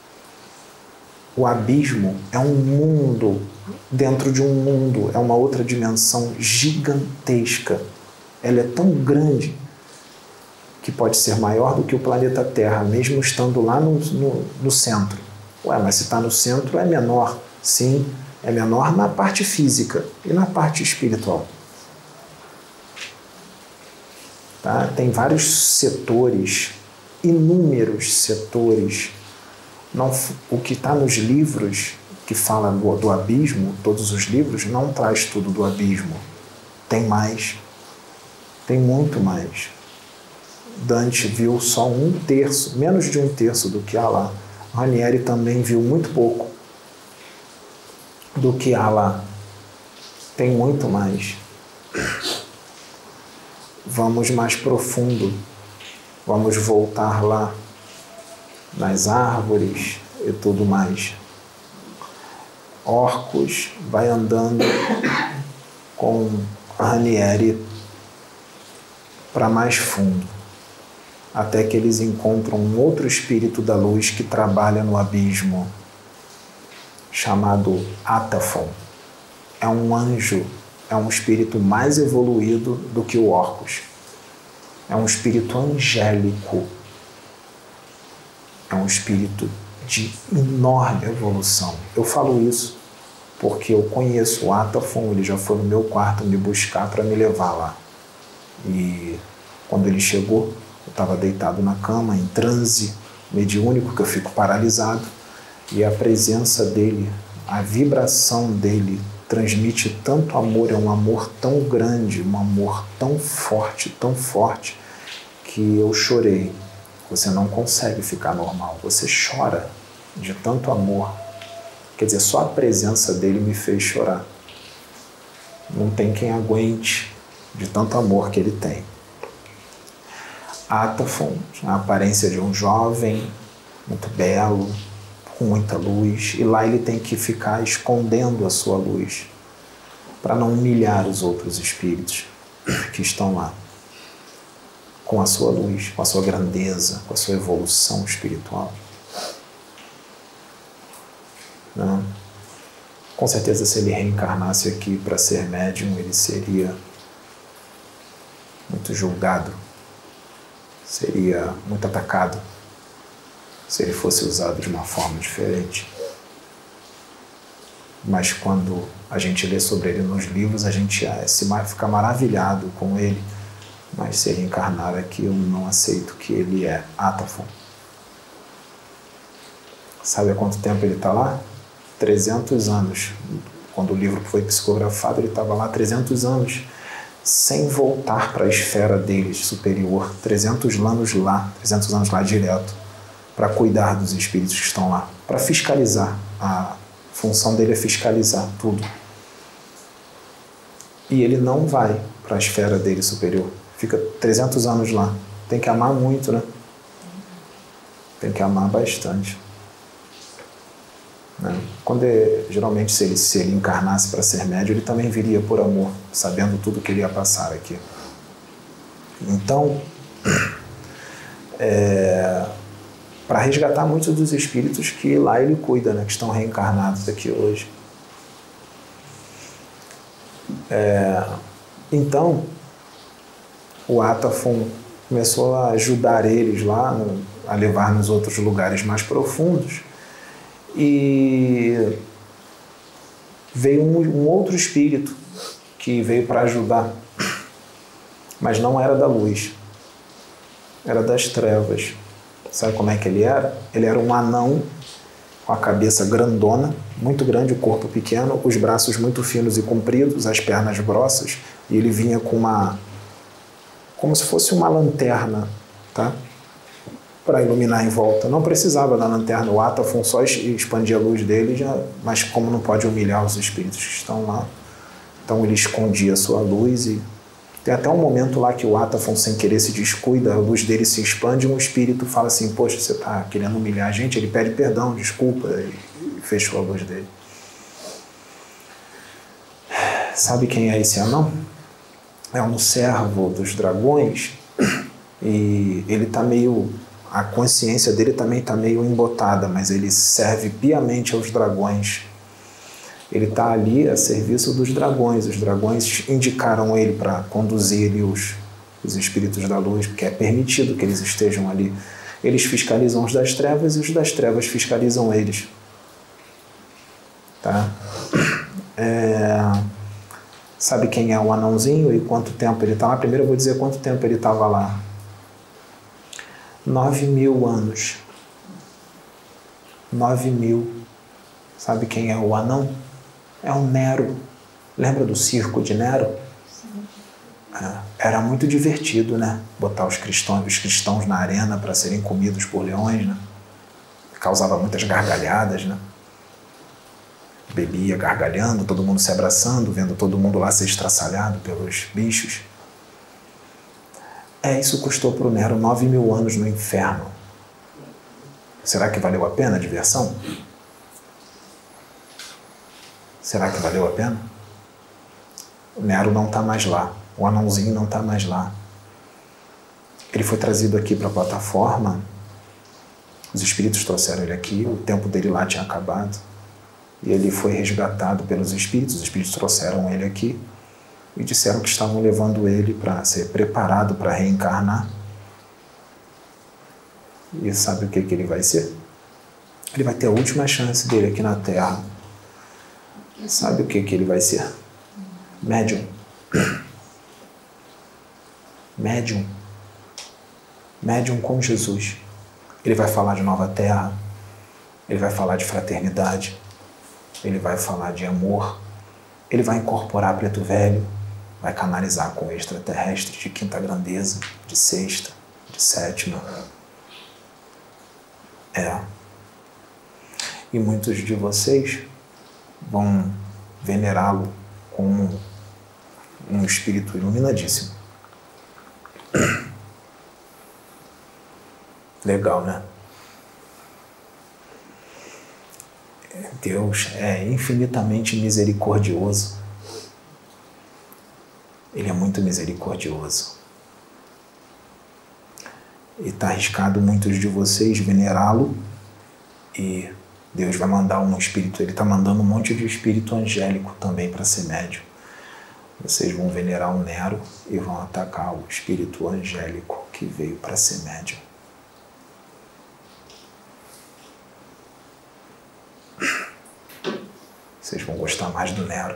O abismo é um mundo dentro de um mundo, é uma outra dimensão gigantesca. Ela é tão grande que pode ser maior do que o planeta Terra, mesmo estando lá no, no, no centro. Ué, mas se está no centro é menor. Sim, é menor na parte física e na parte espiritual. Tá? Tem vários setores, inúmeros setores. Não, o que está nos livros que fala do, do abismo, todos os livros, não traz tudo do abismo. Tem mais. Tem muito mais. Dante viu só um terço, menos de um terço do que há lá. Ranieri também viu muito pouco do que há lá. Tem muito mais. Vamos mais profundo. Vamos voltar lá nas árvores e tudo mais. Orcos vai andando com Ranieri para mais fundo, até que eles encontram um outro espírito da luz que trabalha no abismo, chamado Atafon. É um anjo, é um espírito mais evoluído do que o Orcus. É um espírito angélico. É um espírito de enorme evolução. Eu falo isso porque eu conheço o Atafon, ele já foi no meu quarto me buscar para me levar lá. E quando ele chegou, eu estava deitado na cama, em transe mediúnico, que eu fico paralisado, e a presença dele, a vibração dele transmite tanto amor, é um amor tão grande, um amor tão forte, tão forte, que eu chorei. Você não consegue ficar normal, você chora de tanto amor. Quer dizer, só a presença dele me fez chorar. Não tem quem aguente de tanto amor que ele tem. Atafon, a aparência de um jovem, muito belo, com muita luz, e lá ele tem que ficar escondendo a sua luz, para não humilhar os outros espíritos que estão lá, com a sua luz, com a sua grandeza, com a sua evolução espiritual. Não? Com certeza, se ele reencarnasse aqui para ser médium, ele seria muito julgado, seria muito atacado, se ele fosse usado de uma forma diferente. Mas quando a gente lê sobre ele nos livros, a gente se fica maravilhado com ele. Mas se ele encarnar aqui, eu não aceito que ele é Atafon. Sabe há quanto tempo ele está lá? trezentos anos. Quando o livro foi psicografado, ele estava lá trezentos anos, sem voltar para a esfera deles superior. trezentos anos lá, trezentos anos lá direto, para cuidar dos espíritos que estão lá, para fiscalizar. A função dele é fiscalizar tudo. E ele não vai para a esfera dele superior. Fica trezentos anos lá. Tem que amar muito, né? Tem que amar bastante. Né? Quando é, geralmente, se ele, se ele encarnasse para ser médium, ele também viria por amor, sabendo tudo que ele ia passar aqui. Então, é, para resgatar muitos dos espíritos que lá ele cuida, né? Que estão reencarnados aqui hoje. É, então, o Atafon começou a ajudar eles lá, a levar nos outros lugares mais profundos, e veio um, um outro espírito que veio para ajudar, mas não era da luz, era das trevas. Sabe como é que ele era? Ele era um anão com a cabeça grandona, muito grande, o corpo pequeno, os braços muito finos e compridos, as pernas grossas, e ele vinha com uma, como se fosse uma lanterna, tá? Para iluminar em volta. Não precisava da lanterna, o Atafon só expandia a luz dele, já, mas como não pode humilhar os espíritos que estão lá, então ele escondia a sua luz. E tem até um momento lá que o Atafon, sem querer, se descuida, a luz dele se expande e um espírito fala assim: poxa, você está querendo humilhar a gente? Ele pede perdão, desculpa, e fechou a luz dele. Sabe quem é esse anão? É um servo dos dragões, e ele está meio... a consciência dele também está meio embotada, mas ele serve piamente aos dragões. Ele está ali a serviço dos dragões. Os dragões indicaram ele para conduzir ali os, os espíritos da luz, porque é permitido que eles estejam ali. Eles fiscalizam os das trevas e os das trevas fiscalizam eles. Tá? É... Sabe quem é o anãozinho e quanto tempo ele está lá? Primeiro eu vou dizer quanto tempo ele estava lá. Nove mil anos. Nove mil. Sabe quem é o anão? É o Nero. Lembra do circo de Nero? Sim. É, era muito divertido, né? Botar os cristãos, os cristãos na arena para serem comidos por leões, né? Causava muitas gargalhadas, né? Bebia gargalhando, todo mundo se abraçando, vendo todo mundo lá ser estraçalhado pelos bichos. É, isso custou para o Nero nove mil anos no inferno. Será que valeu a pena a diversão? Será que valeu a pena? O Nero não está mais lá. O anãozinho não está mais lá. Ele foi trazido aqui para a plataforma. Os espíritos trouxeram ele aqui. O tempo dele lá tinha acabado. E ele foi resgatado pelos espíritos. Os espíritos trouxeram ele aqui e disseram que estavam levando ele para ser preparado para reencarnar. E sabe o que, que ele vai ser? Ele vai ter a última chance dele aqui na Terra. Sabe o que, que ele vai ser? Médium. Médium. Médium com Jesus. Ele vai falar de nova terra, ele vai falar de fraternidade, ele vai falar de amor, ele vai incorporar preto velho, vai canalizar com extraterrestre de quinta grandeza, de sexta, de sétima. É. E muitos de vocês vão venerá-lo como um espírito iluminadíssimo. Legal, né? Deus é infinitamente misericordioso. Ele é muito misericordioso. E está arriscado muitos de vocês venerá-lo e Deus vai mandar um espírito, ele está mandando um monte de espírito angélico também para ser médium. Vocês vão venerar o Nero e vão atacar o espírito angélico que veio para ser médium. Vocês vão gostar mais do Nero.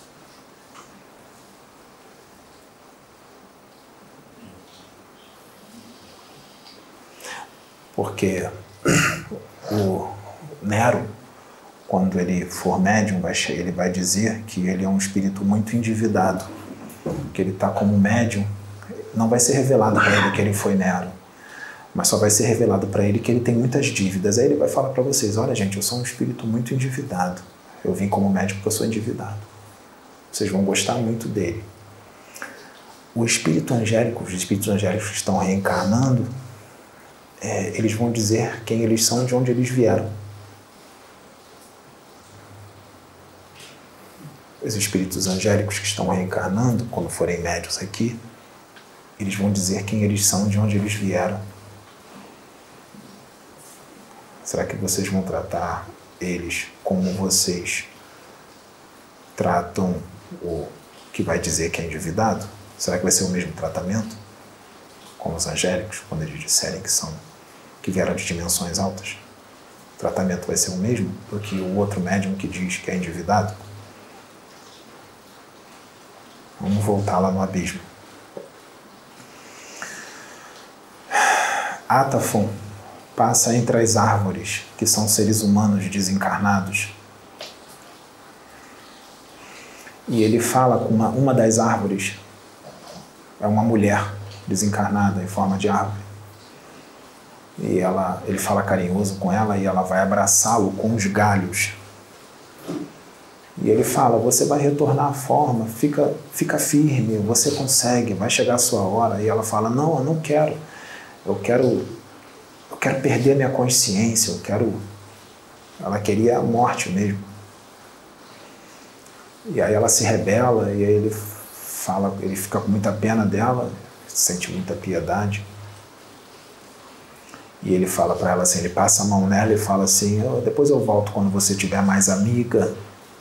Porque o Nero, quando ele for médium, vai, ele vai dizer que ele é um espírito muito endividado, que ele está como médium. Não vai ser revelado para ele que ele foi Nero, mas só vai ser revelado para ele que ele tem muitas dívidas. Aí ele vai falar para vocês, olha gente, eu sou um espírito muito endividado, eu vim como médium porque eu sou endividado. Vocês vão gostar muito dele. O espírito angélico, os espíritos angélicos que estão reencarnando, é, eles vão dizer quem eles são e de onde eles vieram. Os espíritos angélicos que estão reencarnando, quando forem médios aqui, eles vão dizer quem eles são e de onde eles vieram. Será que vocês vão tratar eles como vocês tratam o que vai dizer que é endividado? Será que vai ser o mesmo tratamento com os angélicos, quando eles disserem que são, que vieram de dimensões altas? O tratamento vai ser o mesmo do que o outro médium que diz que é endividado? Vamos voltar lá no abismo. Atafon passa entre as árvores, que são seres humanos desencarnados. E ele fala com uma, uma das árvores, é uma mulher desencarnada em forma de árvore. E ela, ele fala carinhoso com ela e ela vai abraçá-lo com os galhos. E ele fala, você vai retornar à forma, fica, fica firme, você consegue, vai chegar a sua hora. E ela fala, não, eu não quero, eu quero, eu quero perder minha consciência, eu quero... Ela queria a morte mesmo. E aí ela se rebela e aí ele fala, ele fica com muita pena dela, sente muita piedade. E ele fala para ela assim, ele passa a mão nela e fala assim, oh, depois eu volto quando você tiver mais amiga.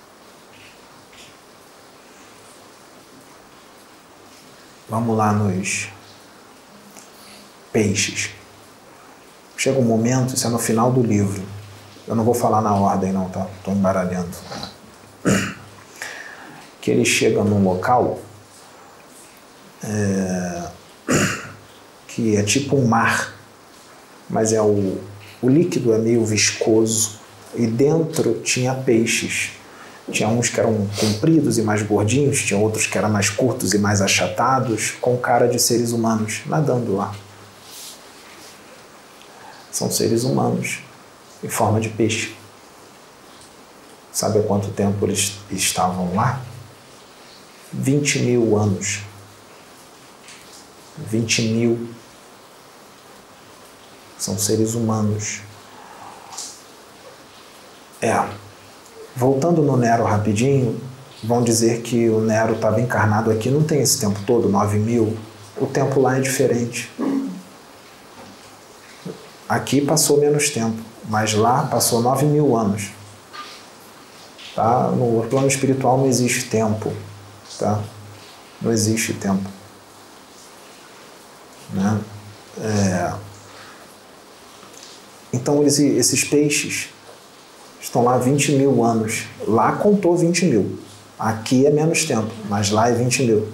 Vamos lá nos peixes. Chega um momento, isso é no final do livro. Eu não vou falar na ordem não, tá? Estou embaralhando. Que ele chega num local é, que é tipo um mar, mas é o, o líquido é meio viscoso e dentro tinha peixes. Tinha uns que eram compridos e mais gordinhos, tinha outros que eram mais curtos e mais achatados, com cara de seres humanos, nadando lá. São seres humanos, em forma de peixe. Sabe há quanto tempo eles estavam lá? vinte mil anos. vinte mil. São seres humanos. É. Voltando no Nero rapidinho, vão dizer que o Nero estava encarnado aqui, não tem esse tempo todo, nove mil. O tempo lá é diferente. Aqui passou menos tempo, mas lá passou nove mil anos. Tá? No plano espiritual não existe tempo. Tá? Não existe tempo. Né? É... Então eles, esses peixes estão lá há vinte mil anos. Lá contou vinte mil. Aqui é menos tempo, mas lá é vinte mil.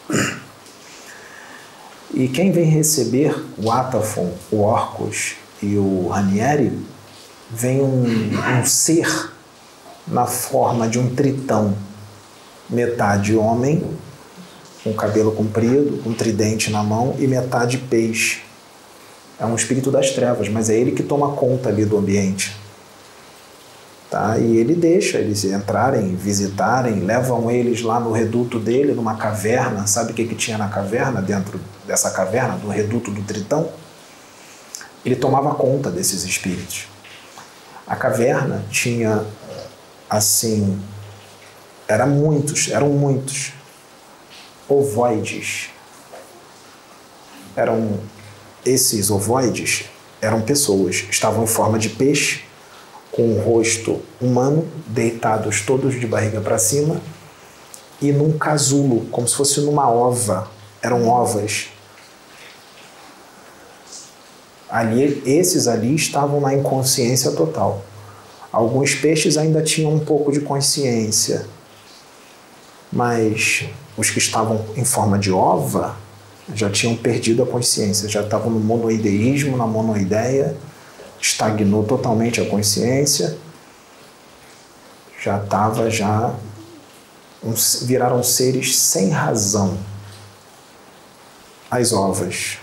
E quem vem receber o Atafon, o Orcus e o Ranieri, vem um, um ser na forma de um tritão, metade homem, com cabelo comprido, com um tridente na mão, e metade peixe. É um espírito das trevas, mas é ele que toma conta ali do ambiente. Tá? E ele deixa eles entrarem, visitarem, levam eles lá no reduto dele, numa caverna. Sabe o que, que tinha na caverna, dentro dessa caverna, do reduto do tritão? Ele tomava conta desses espíritos. A caverna tinha, assim, eram muitos, eram muitos ovoides. Eram, esses ovoides eram pessoas, estavam em forma de peixe, com o rosto humano, deitados todos de barriga para cima, e num casulo, como se fosse numa ova. Eram ovas. Ali, esses ali estavam na inconsciência total. Alguns peixes ainda tinham um pouco de consciência, mas os que estavam em forma de ova já tinham perdido a consciência, já estavam no monoideísmo, na monoideia, estagnou totalmente a consciência, já estava, já viraram seres sem razão, as ovas.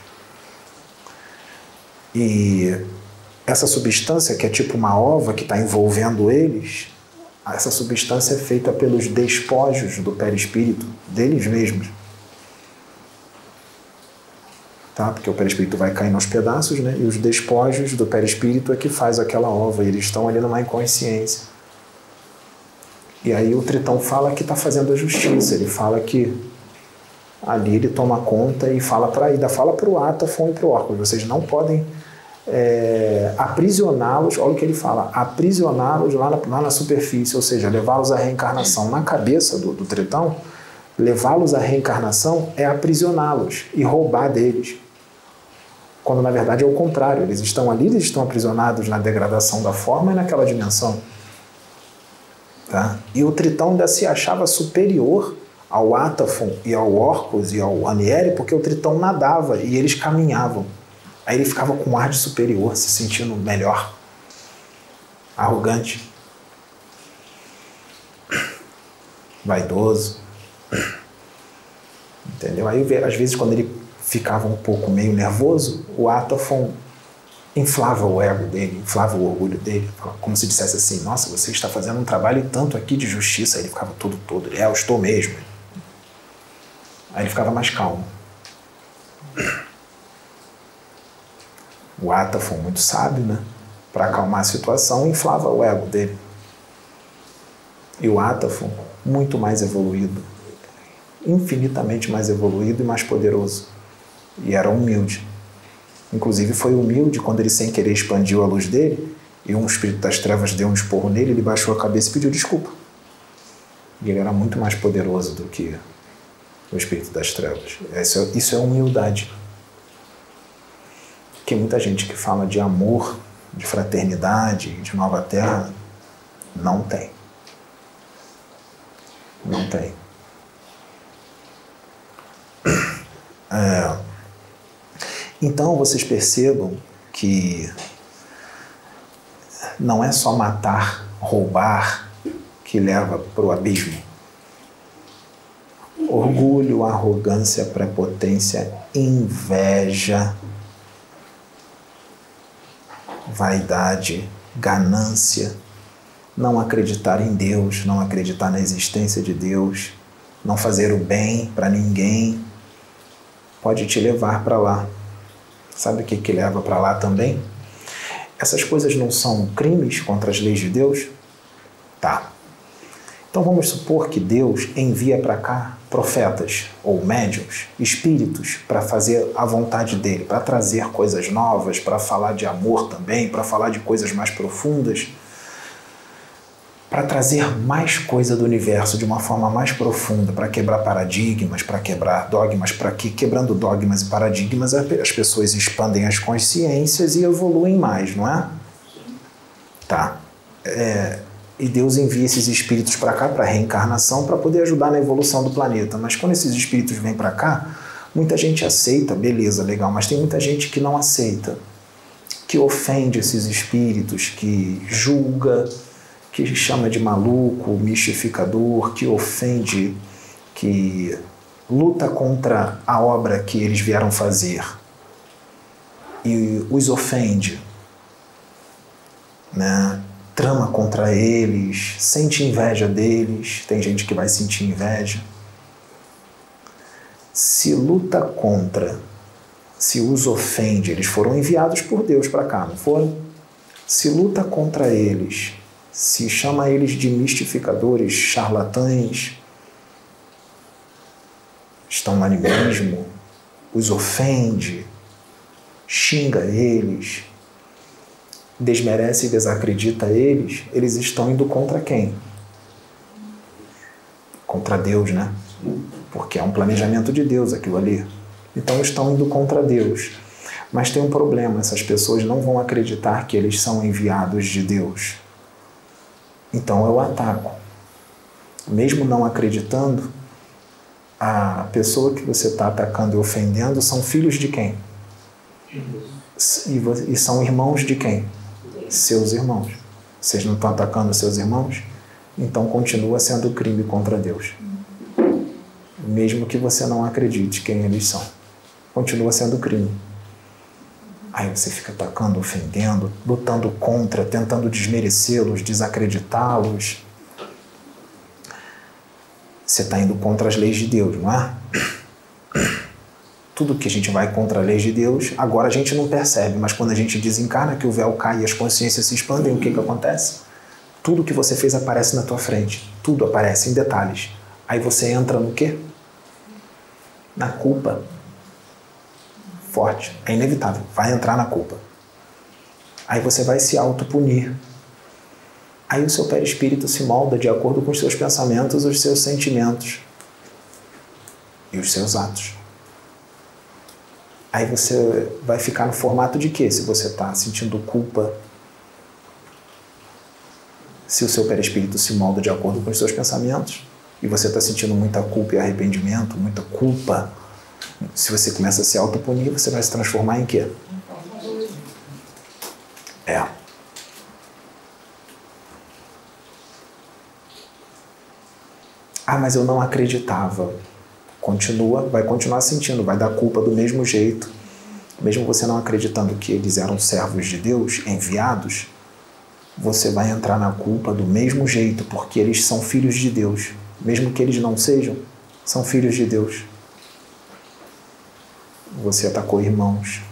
E essa substância, que é tipo uma ova que está envolvendo eles, essa substância é feita pelos despojos do perispírito, deles mesmos. Tá? Porque o perispírito vai caindo aos pedaços, né? E os despojos do perispírito é que faz aquela ova, e eles estão ali numa inconsciência. E aí o Tritão fala que está fazendo a justiça, ele fala que ali ele toma conta e fala para ainda fala para o Atafon e para o Orcus, vocês não podem é, aprisioná-los, olha o que ele fala, aprisioná-los lá na, lá na superfície, ou seja, levá-los à reencarnação. Na cabeça do, do Tritão, levá-los à reencarnação é aprisioná-los e roubar deles. Quando na verdade é o contrário, eles estão ali, eles estão aprisionados na degradação da forma e naquela dimensão. Tá? E o Tritão ainda se achava superior ao Atafon e ao Orcus e ao Ranieri, porque o Tritão nadava e eles caminhavam. Aí ele ficava com um ar de superior, se sentindo melhor, arrogante, vaidoso. Entendeu? Aí, às vezes, quando ele ficava um pouco meio nervoso, o Atafon inflava o ego dele, inflava o orgulho dele, como se dissesse assim, nossa, você está fazendo um trabalho tanto aqui de justiça. Aí ele ficava todo todo, é, eu estou mesmo. Aí ele ficava mais calmo. O Atafon, muito sábio, né? Para acalmar a situação, inflava o ego dele. E o Atafon, muito mais evoluído, infinitamente mais evoluído e mais poderoso. E era humilde. Inclusive foi humilde quando ele, sem querer, expandiu a luz dele e um espírito das trevas deu um esporro nele, ele baixou a cabeça e pediu desculpa. E ele era muito mais poderoso do que o espírito das trevas. Isso é, isso é humildade. Porque muita gente que fala de amor, de fraternidade, de nova terra, não tem. Não tem. É, então vocês percebam que não é só matar, roubar que leva para o abismo. Orgulho, arrogância, prepotência, inveja, vaidade, ganância, não acreditar em Deus, não acreditar na existência de Deus, não fazer o bem para ninguém, pode te levar para lá. Sabe o que que leva para lá também? Essas coisas não são crimes contra as leis de Deus? Tá. Então vamos supor que Deus envia para cá profetas ou médiuns, espíritos, para fazer a vontade dele, para trazer coisas novas, para falar de amor também, para falar de coisas mais profundas, para trazer mais coisa do universo de uma forma mais profunda, para quebrar paradigmas, para quebrar dogmas, para que, quebrando dogmas e paradigmas, as pessoas expandem as consciências e evoluem mais, não é? Tá. É, E Deus envia esses espíritos para cá, para reencarnação, para poder ajudar na evolução do planeta. Mas quando esses espíritos vêm para cá, muita gente aceita, beleza, legal, mas tem muita gente que não aceita, que ofende esses espíritos, que julga, que chama de maluco, mistificador, que ofende, que luta contra a obra que eles vieram fazer e os ofende, né? Trama contra eles, sente inveja deles, tem gente que vai sentir inveja. Se luta contra, se os ofende, eles foram enviados por Deus para cá, não foram? Se luta contra eles, se chama eles de mistificadores, charlatães, estão no animismo, os ofende, xinga eles, desmerece e desacredita eles, eles estão indo contra quem? Contra Deus, né? Porque é um planejamento de Deus aquilo ali. Então estão indo contra Deus. Mas tem um problema, essas pessoas não vão acreditar que eles são enviados de Deus. Então eu ataco. Mesmo não acreditando, a pessoa que você está atacando e ofendendo são filhos de quem? E, e são irmãos de quem? Seus irmãos. Vocês não estão atacando seus irmãos? Então continua sendo crime contra Deus. Mesmo que você não acredite quem eles são. Continua sendo crime. Aí você fica atacando, ofendendo, lutando contra, tentando desmerecê-los, desacreditá-los. Você está indo contra as leis de Deus, não é? Tudo que a gente vai contra a lei de Deus, agora a gente não percebe, mas quando a gente desencarna, que o véu cai e as consciências se expandem, o que que acontece? Tudo que você fez aparece na tua frente. Tudo aparece em detalhes. Aí você entra no quê? Na culpa. Forte. É inevitável. Vai entrar na culpa. Aí você vai se autopunir. Aí o seu perispírito se molda de acordo com os seus pensamentos, os seus sentimentos e os seus atos. Aí você vai ficar no formato de quê? Se você está sentindo culpa, se o seu perispírito se molda de acordo com os seus pensamentos e você está sentindo muita culpa e arrependimento, muita culpa, se você começa a se autopunir, você vai se transformar em quê? É. Ah, mas eu não acreditava. Continua, vai continuar sentindo, vai dar culpa do mesmo jeito. Mesmo você não acreditando que eles eram servos de Deus, enviados, você vai entrar na culpa do mesmo jeito, porque eles são filhos de Deus. Mesmo que eles não sejam, são filhos de Deus. Você atacou irmãos.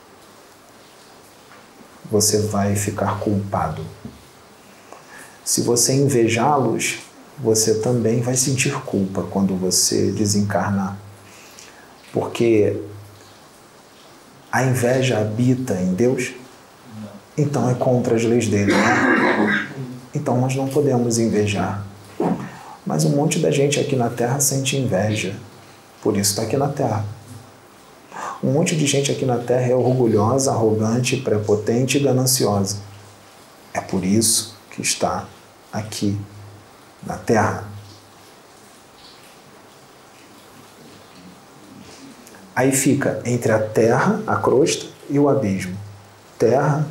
Você vai ficar culpado. Se você invejá-los, você também vai sentir culpa quando você desencarnar. Porque a inveja habita em Deus, então é contra as leis dele, né? Então nós não podemos invejar. Mas um monte da gente aqui na Terra sente inveja, por isso está aqui na Terra. Um monte de gente aqui na Terra é orgulhosa, arrogante, prepotente e gananciosa. É por isso que está aqui na Terra. Aí fica entre a Terra, a crosta, e o abismo. Terra,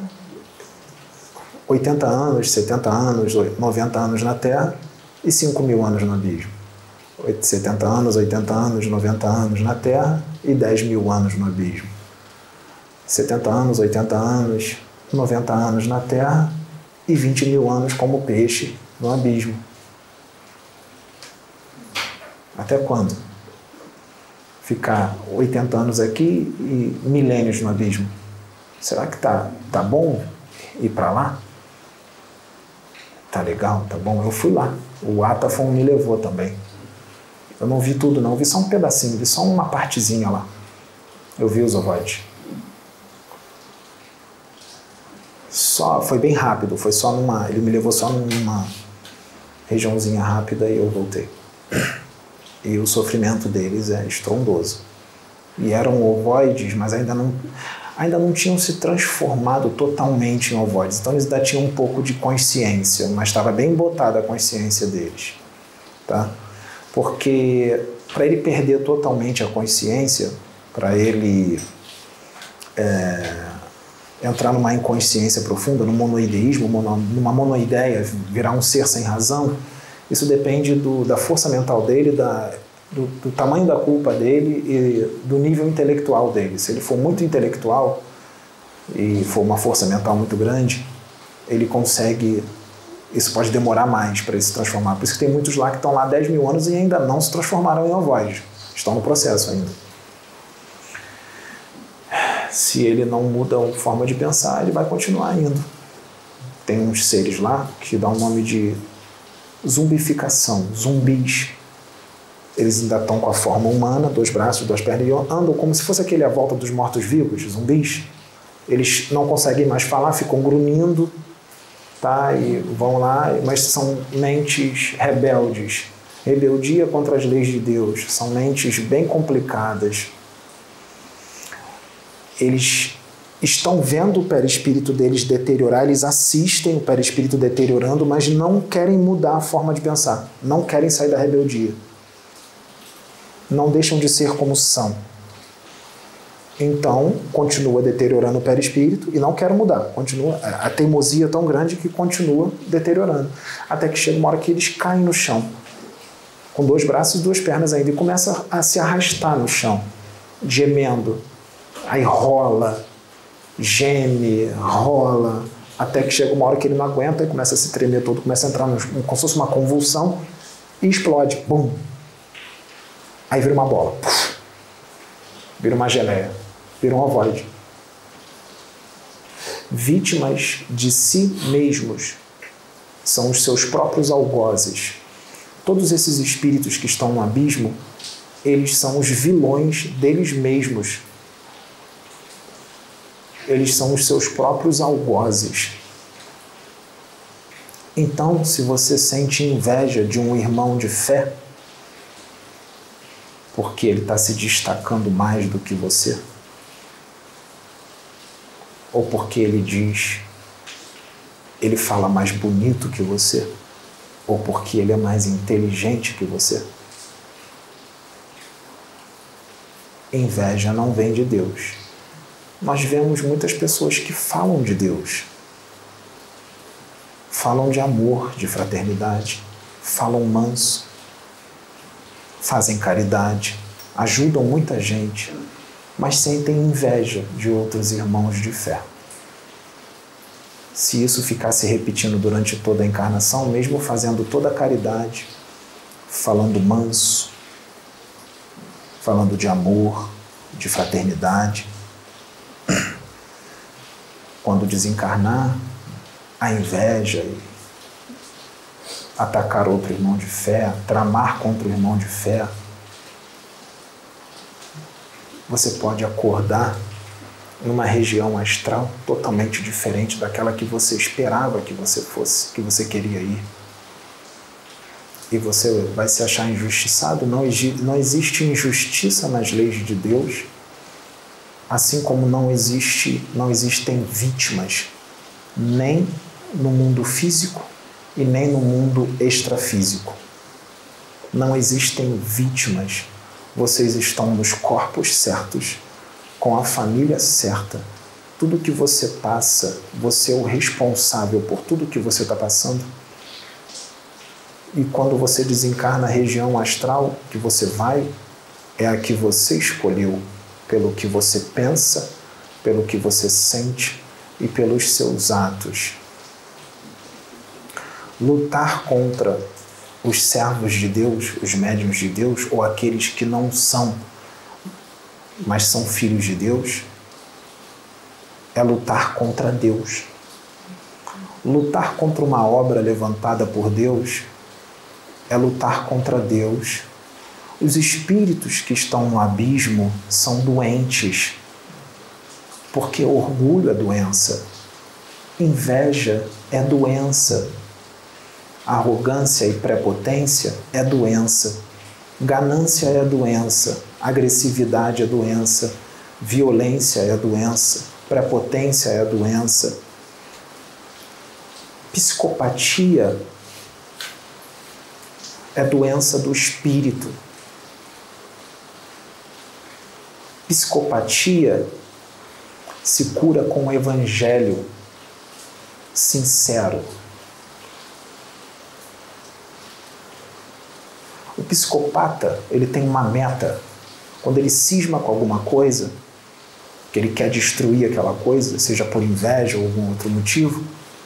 oitenta anos, setenta anos, noventa anos na Terra e cinco mil anos no abismo. setenta anos, oitenta anos, noventa anos na Terra e dez mil anos no abismo. setenta anos, oitenta anos, noventa anos na Terra e vinte mil anos como peixe no abismo. Até quando? Ficar oitenta anos aqui e milênios no abismo. Será que tá, tá bom ir para lá? Tá legal, tá bom? Eu fui lá. O Atafon me levou também. Eu não vi tudo não, eu vi só um pedacinho, vi só uma partezinha lá. Eu vi os ovoides. Só, foi bem rápido, foi só numa, ele me levou só numa regiãozinha rápida e eu voltei. E o sofrimento deles é estrondoso. E eram ovoides, mas ainda não... ainda não tinham se transformado totalmente em ovoides. Então eles ainda tinham um pouco de consciência, mas estava bem botada a consciência deles. Tá? Porque para ele perder totalmente a consciência, para ele é, entrar numa inconsciência profunda, num monoideísmo, numa monoideia, virar um ser sem razão, isso depende do, da força mental dele, da, do, do tamanho da culpa dele e do nível intelectual dele. Se ele for muito intelectual e for uma força mental muito grande, ele consegue... Isso pode demorar mais para ele se transformar. Por isso que tem muitos lá que estão lá há dez mil anos e ainda não se transformaram em ovoides. Estão no processo ainda. Se ele não muda a forma de pensar, ele vai continuar indo. Tem uns seres lá que dão o nome de zumbificação, zumbis. Eles ainda estão com a forma humana, dois braços, duas pernas, e andam como se fosse aquele a volta dos mortos-vivos, zumbis. Eles não conseguem mais falar, ficam grunhindo, tá? E vão lá, mas são mentes rebeldes. Rebeldia contra as leis de Deus. São mentes bem complicadas. Eles estão vendo o perispírito deles deteriorar, eles assistem o perispírito deteriorando, mas não querem mudar a forma de pensar, não querem sair da rebeldia. Não deixam de ser como são. Então, continua deteriorando o perispírito e não quer mudar. Continua, a teimosia é tão grande que continua deteriorando. Até que chega uma hora que eles caem no chão, com dois braços e duas pernas ainda, e começa a se arrastar no chão, gemendo. Aí rola, geme, rola, até que chega uma hora que ele não aguenta e começa a se tremer todo, começa a entrar no, como se fosse uma convulsão e explode. Bum! Aí vira uma bola. Puf, vira uma geleia. Vira um ovoide. Vítimas de si mesmos são os seus próprios algozes. Todos esses espíritos que estão no abismo, eles são os vilões deles mesmos. Eles são os seus próprios algozes. Então, se você sente inveja de um irmão de fé, porque ele está se destacando mais do que você, ou porque ele diz, ele fala mais bonito que você, ou porque ele é mais inteligente que você, inveja não vem de Deus. Nós vemos muitas pessoas que falam de Deus, falam de amor, de fraternidade, falam manso, fazem caridade, ajudam muita gente, mas sentem inveja de outros irmãos de fé. Se isso ficar se repetindo durante toda a encarnação, mesmo fazendo toda a caridade, falando manso, falando de amor, de fraternidade, quando desencarnar, a inveja e atacar outro irmão de fé, tramar contra o irmão de fé, você pode acordar numa região astral totalmente diferente daquela que você esperava que você fosse, que você queria ir. E você vai se achar injustiçado. Não, não existe injustiça nas leis de Deus, assim como não existe, não existem vítimas, nem no mundo físico e nem no mundo extrafísico. Não existem vítimas. Vocês estão nos corpos certos, com a família certa. Tudo que você passa, você é o responsável por tudo que você está passando. E quando você desencarna, a região astral que você vai é a que você escolheu, pelo que você pensa, pelo que você sente e pelos seus atos. Lutar contra os servos de Deus, os médiuns de Deus, ou aqueles que não são, mas são filhos de Deus, é lutar contra Deus. Lutar contra uma obra levantada por Deus é lutar contra Deus. Os espíritos que estão no abismo são doentes, porque orgulho é doença, inveja é doença, arrogância e prepotência é doença, ganância é doença, agressividade é doença, Violência é a doença. Prepotência é a doença. Psicopatia é doença do espírito. Psicopatia se cura com o evangelho sincero. O psicopata, ele tem uma meta. Quando ele cisma com alguma coisa, que ele quer destruir aquela coisa, seja por inveja ou algum outro motivo,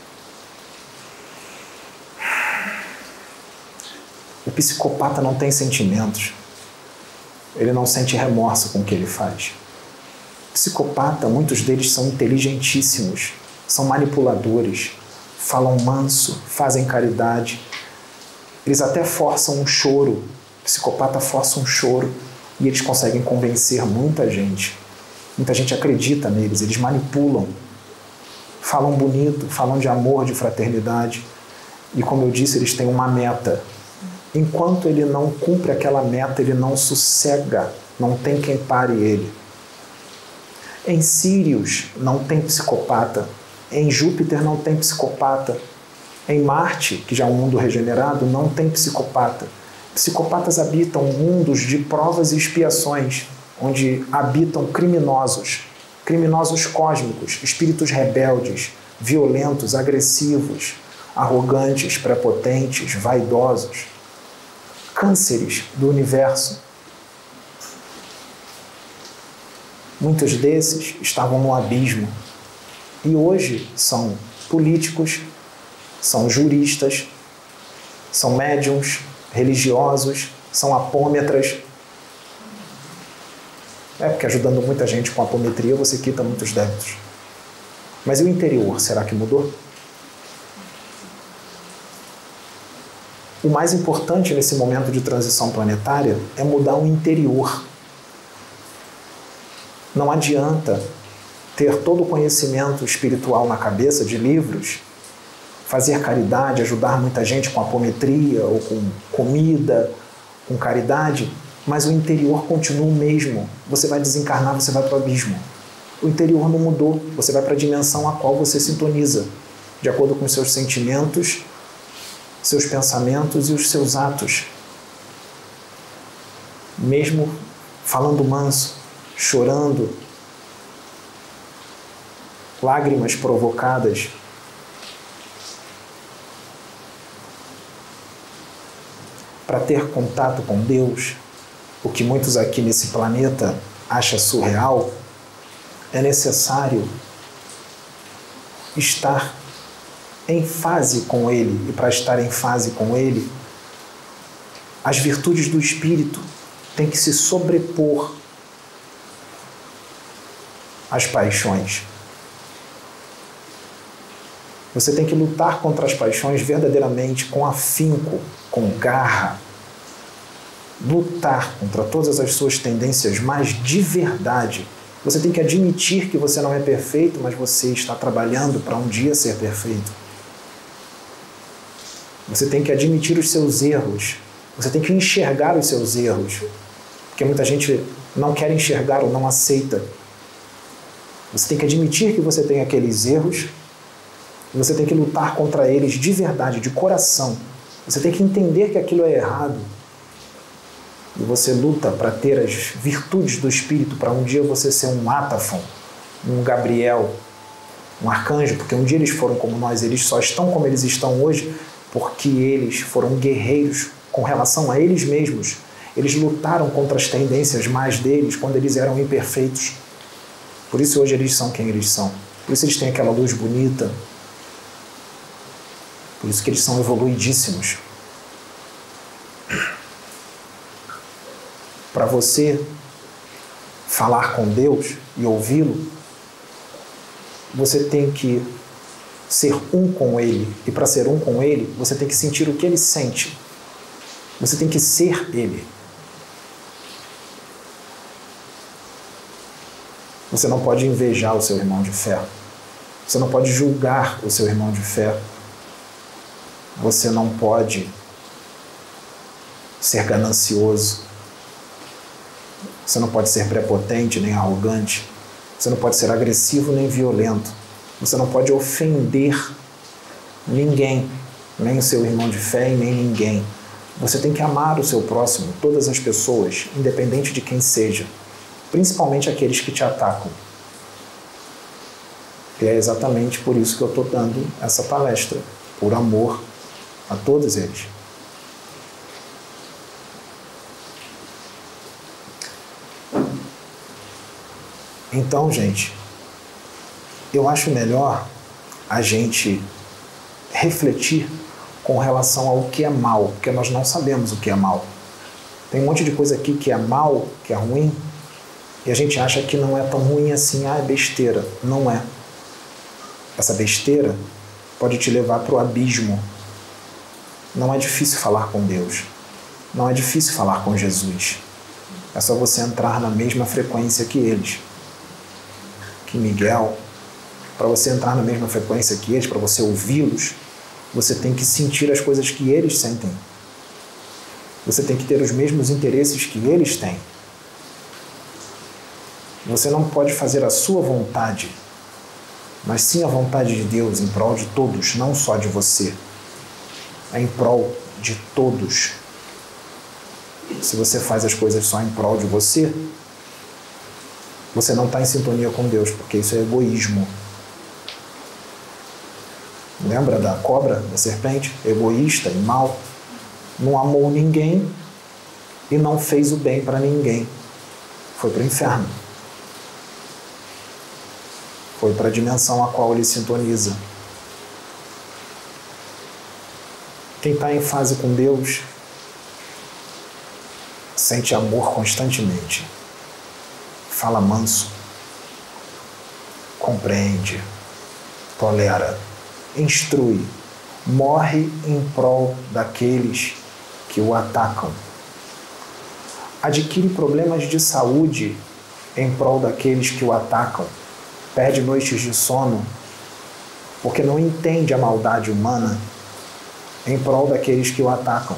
o psicopata não tem sentimentos. Ele não sente remorso com o que ele faz. O psicopata, muitos deles são inteligentíssimos, são manipuladores, falam manso, fazem caridade. Eles até forçam um choro. O psicopata força um choro e eles conseguem convencer muita gente. Muita gente acredita neles, eles manipulam. Falam bonito, falam de amor, de fraternidade. E como eu disse, eles têm uma meta. Enquanto ele não cumpre aquela meta, ele não sossega, não tem quem pare ele. Em Sírios não tem psicopata, em Júpiter não tem psicopata, em Marte, que já é um mundo regenerado, não tem psicopata. Psicopatas habitam mundos de provas e expiações, onde habitam criminosos, criminosos cósmicos, espíritos rebeldes, violentos, agressivos, arrogantes, prepotentes, vaidosos, cânceres do universo. Muitos desses estavam no abismo e hoje são políticos, são juristas, são médiums, religiosos, são apômetras. É porque ajudando muita gente com apometria você quita muitos débitos. Mas e o interior, será que mudou? O mais importante nesse momento de transição planetária é mudar o interior. Não adianta ter todo o conhecimento espiritual na cabeça de livros, fazer caridade, ajudar muita gente com apometria ou com comida, com caridade, mas o interior continua o mesmo. Você vai desencarnar, você vai para o abismo. O interior não mudou, você vai para a dimensão a qual você sintoniza, de acordo com os seus sentimentos, seus pensamentos e os seus atos. Mesmo falando manso, chorando, lágrimas provocadas, para ter contato com Deus, o que muitos aqui nesse planeta acham surreal, é necessário estar em fase com Ele. E para estar em fase com Ele, as virtudes do Espírito têm que se sobrepor às paixões. Você tem que lutar contra as paixões verdadeiramente, com afinco, com garra. Lutar contra todas as suas tendências mais de verdade. Você tem que admitir que você não é perfeito, mas você está trabalhando para um dia ser perfeito. Você tem que admitir os seus erros. Você tem que enxergar os seus erros. Porque muita gente não quer enxergar ou não aceita. Você tem que admitir que você tem aqueles erros e você tem que lutar contra eles de verdade, de coração. Você tem que entender que aquilo é errado. E você luta para ter as virtudes do Espírito, para um dia você ser um Átaphon, um Gabriel, um arcanjo, porque um dia eles foram como nós, eles só estão como eles estão hoje porque eles foram guerreiros com relação a eles mesmos. Eles lutaram contra as tendências mais deles quando eles eram imperfeitos. Por isso hoje eles são quem eles são. Por isso eles têm aquela luz bonita. Por isso que eles são evoluidíssimos. Para você falar com Deus e ouvi-lo, você tem que ser um com Ele. E para ser um com Ele, você tem que sentir o que Ele sente. Você tem que ser Ele. Você não pode invejar o seu irmão de fé. Você não pode julgar o seu irmão de fé. Você não pode ser ganancioso. Você não pode ser prepotente nem arrogante. Você não pode ser agressivo nem violento. Você não pode ofender ninguém, nem o seu irmão de fé e nem ninguém. Você tem que amar o seu próximo, todas as pessoas, independente de quem seja, principalmente aqueles que te atacam. E é exatamente por isso que eu estou dando essa palestra, por amor a todos eles. Então, gente, eu acho melhor a gente refletir com relação ao que é mal, porque nós não sabemos o que é mal. Tem um monte de coisa aqui que é mal, que é ruim, e a gente acha que não é tão ruim assim, ah, é besteira. Não é. Essa besteira pode te levar para o abismo. Não é difícil falar com Deus. Não é difícil falar com Jesus. É só você entrar na mesma frequência que eles. Que Miguel, para você entrar na mesma frequência que eles, para você ouvi-los, você tem que sentir as coisas que eles sentem. Você tem que ter os mesmos interesses que eles têm. Você não pode fazer a sua vontade, mas sim a vontade de Deus em prol de todos, não só de você. É em prol de todos. Se você faz as coisas só em prol de você, você não está em sintonia com Deus, porque isso é egoísmo. Lembra da cobra, da serpente? Egoísta e mau. Não amou ninguém e não fez o bem para ninguém. Foi para o inferno. Foi para a dimensão a qual ele sintoniza. Quem está em fase com Deus sente amor constantemente. Fala manso. Compreende. Tolera. Instrui. Morre em prol daqueles que o atacam. Adquire problemas de saúde em prol daqueles que o atacam. Perde noites de sono porque não entende a maldade humana em prol daqueles que o atacam.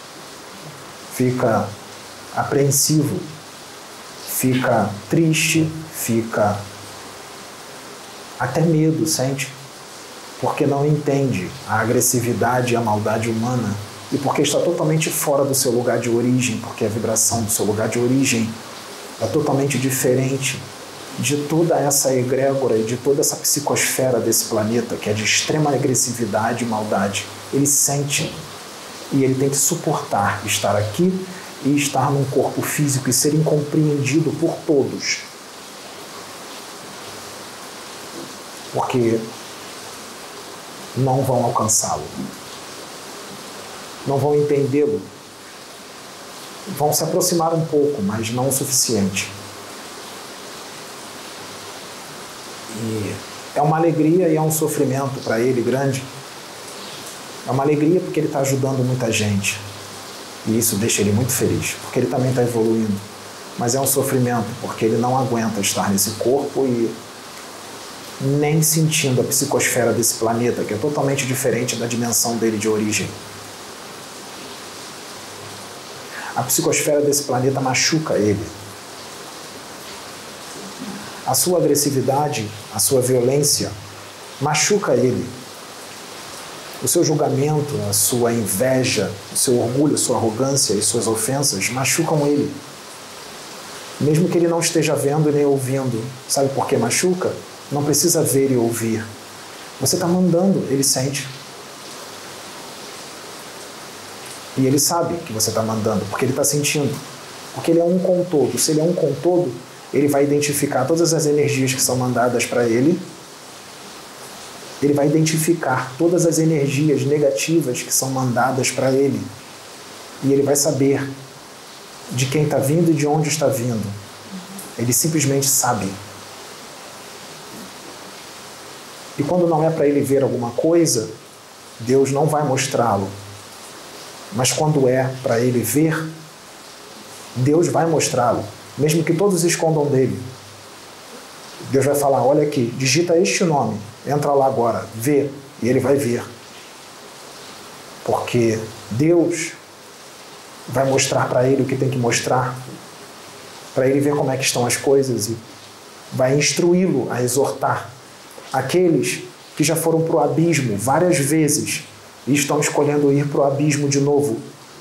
Fica apreensivo, fica triste, fica até medo, sente? Porque não entende a agressividade e a maldade humana e porque está totalmente fora do seu lugar de origem, porque a vibração do seu lugar de origem é totalmente diferente de toda essa egrégora e de toda essa psicosfera desse planeta, que é de extrema agressividade e maldade. Ele sente e ele tem que suportar estar aqui e estar num corpo físico e ser incompreendido por todos. Porque não vão alcançá-lo. Não vão entendê-lo. Vão se aproximar um pouco, mas não o suficiente. E é uma alegria e é um sofrimento para ele grande. É uma alegria porque ele está ajudando muita gente. E isso deixa ele muito feliz, porque ele também está evoluindo. Mas é um sofrimento porque ele não aguenta estar nesse corpo e nem sentindo a psicosfera desse planeta, que é totalmente diferente da dimensão dele de origem. A psicosfera desse planeta machuca ele. A sua agressividade, a sua violência machuca ele. O seu julgamento, a sua inveja, o seu orgulho, a sua arrogância e suas ofensas machucam ele. Mesmo que ele não esteja vendo e nem ouvindo. Sabe por que machuca? Não precisa ver e ouvir. Você está mandando, ele sente. E ele sabe que você está mandando, porque ele está sentindo. Porque ele é um com todo. Se ele é um com todo, ele vai identificar todas as energias que são mandadas para ele. Ele vai identificar todas as energias negativas que são mandadas para ele. E ele vai saber de quem está vindo e de onde está vindo. Ele simplesmente sabe. E quando não é para ele ver alguma coisa, Deus não vai mostrá-lo. Mas quando é para ele ver, Deus vai mostrá-lo, mesmo que todos escondam dele. Deus vai falar, olha aqui, digita este nome, entra lá agora, vê, e ele vai ver. Porque Deus vai mostrar para ele o que tem que mostrar. para ele ver como é que estão as coisas e vai instruí-lo a exortar aqueles que já foram para o abismo várias vezes e estão escolhendo ir para o abismo de novo,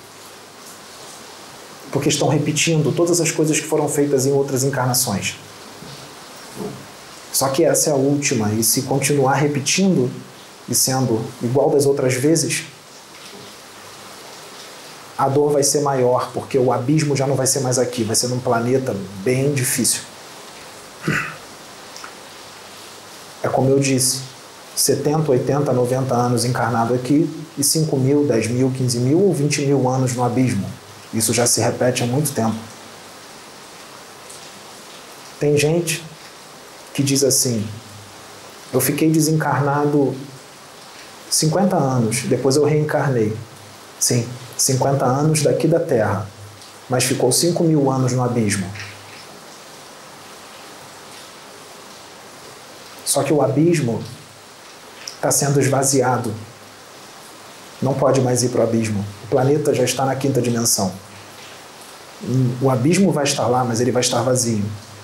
porque estão repetindo todas as coisas que foram feitas em outras encarnações. Só que essa é a última, e se continuar repetindo e sendo igual das outras vezes, a dor vai ser maior, porque o abismo já não vai ser mais aqui, vai ser num planeta bem difícil. É como eu disse, setenta, oitenta, noventa anos encarnado aqui e cinco mil, dez mil, quinze mil ou vinte mil anos no abismo. Isso já se repete há muito tempo. Tem gente que diz assim, eu fiquei desencarnado cinquenta anos, depois eu reencarnei. Sim, cinquenta anos daqui da Terra, mas ficou cinco mil anos no abismo. Só que o abismo está sendo esvaziado. Não pode mais ir para o abismo. O planeta já está na quinta dimensão. O abismo vai estar lá, mas ele vai estar vazio.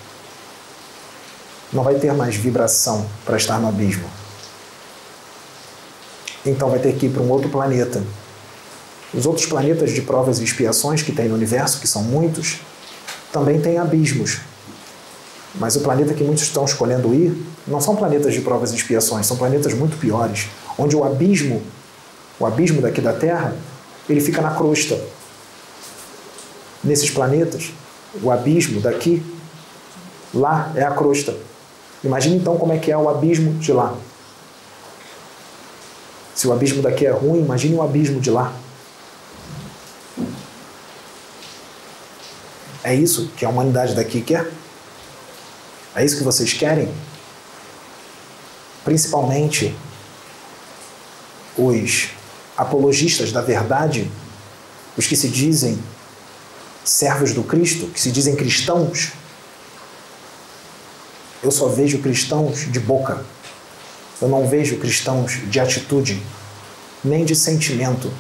Não vai ter mais vibração para estar no abismo. Então vai ter que ir para um outro planeta. Os outros planetas de provas e expiações que tem no universo, que são muitos, também têm abismos. Mas o planeta que muitos estão escolhendo ir não são planetas de provas e expiações, são planetas muito piores, onde o abismo, o abismo daqui da Terra, ele fica na crosta. Nesses planetas, o abismo daqui, lá é a crosta. Imagine então como é que é o abismo de lá. Se o abismo daqui é ruim, imagine o abismo de lá. É isso que a humanidade daqui quer? É isso que vocês querem? Principalmente os apologistas da verdade, os que se dizem servos do Cristo, que se dizem cristãos. Eu só vejo cristãos de boca. Eu não vejo cristãos de atitude, nem de sentimento.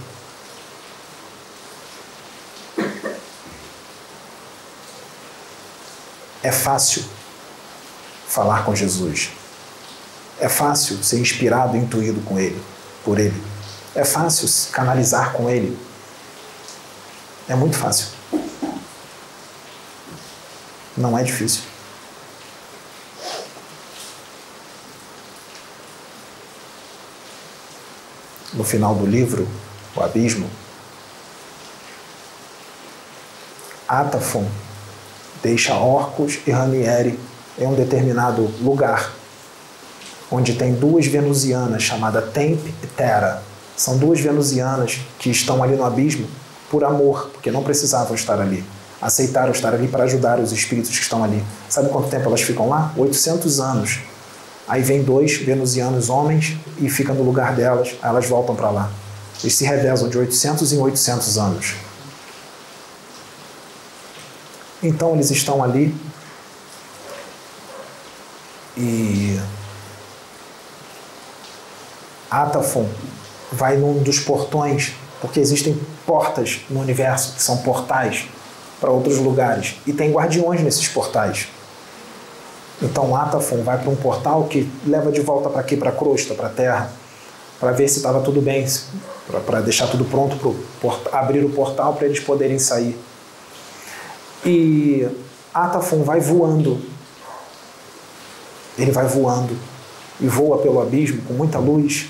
É fácil falar com Jesus. É fácil ser inspirado e intuído com Ele, por Ele. É fácil canalizar com Ele. É muito fácil. Não é difícil. No final do livro, O Abismo, Atafon deixa Orcus e Ranieri em um determinado lugar, onde tem duas venusianas chamadas Temp e Terra. São duas venusianas que estão ali no abismo por amor, porque não precisavam estar ali. Aceitaram estar ali para ajudar os espíritos que estão ali. Sabe quanto tempo elas ficam lá? oitocentos anos. Aí vem dois venusianos homens e fica no lugar delas, aí elas voltam para lá. Eles se revezam de oitocentos em oitocentos anos. Então eles estão ali e Atafon vai num dos portões, porque existem portas no universo que são portais para outros lugares e tem guardiões nesses portais. Então Atafon vai para um portal que leva de volta para aqui, para a crosta, para a Terra, para ver se estava tudo bem, para deixar tudo pronto para abrir o portal para eles poderem sair. E Atafon vai voando. Ele vai voando e voa pelo abismo com muita luz.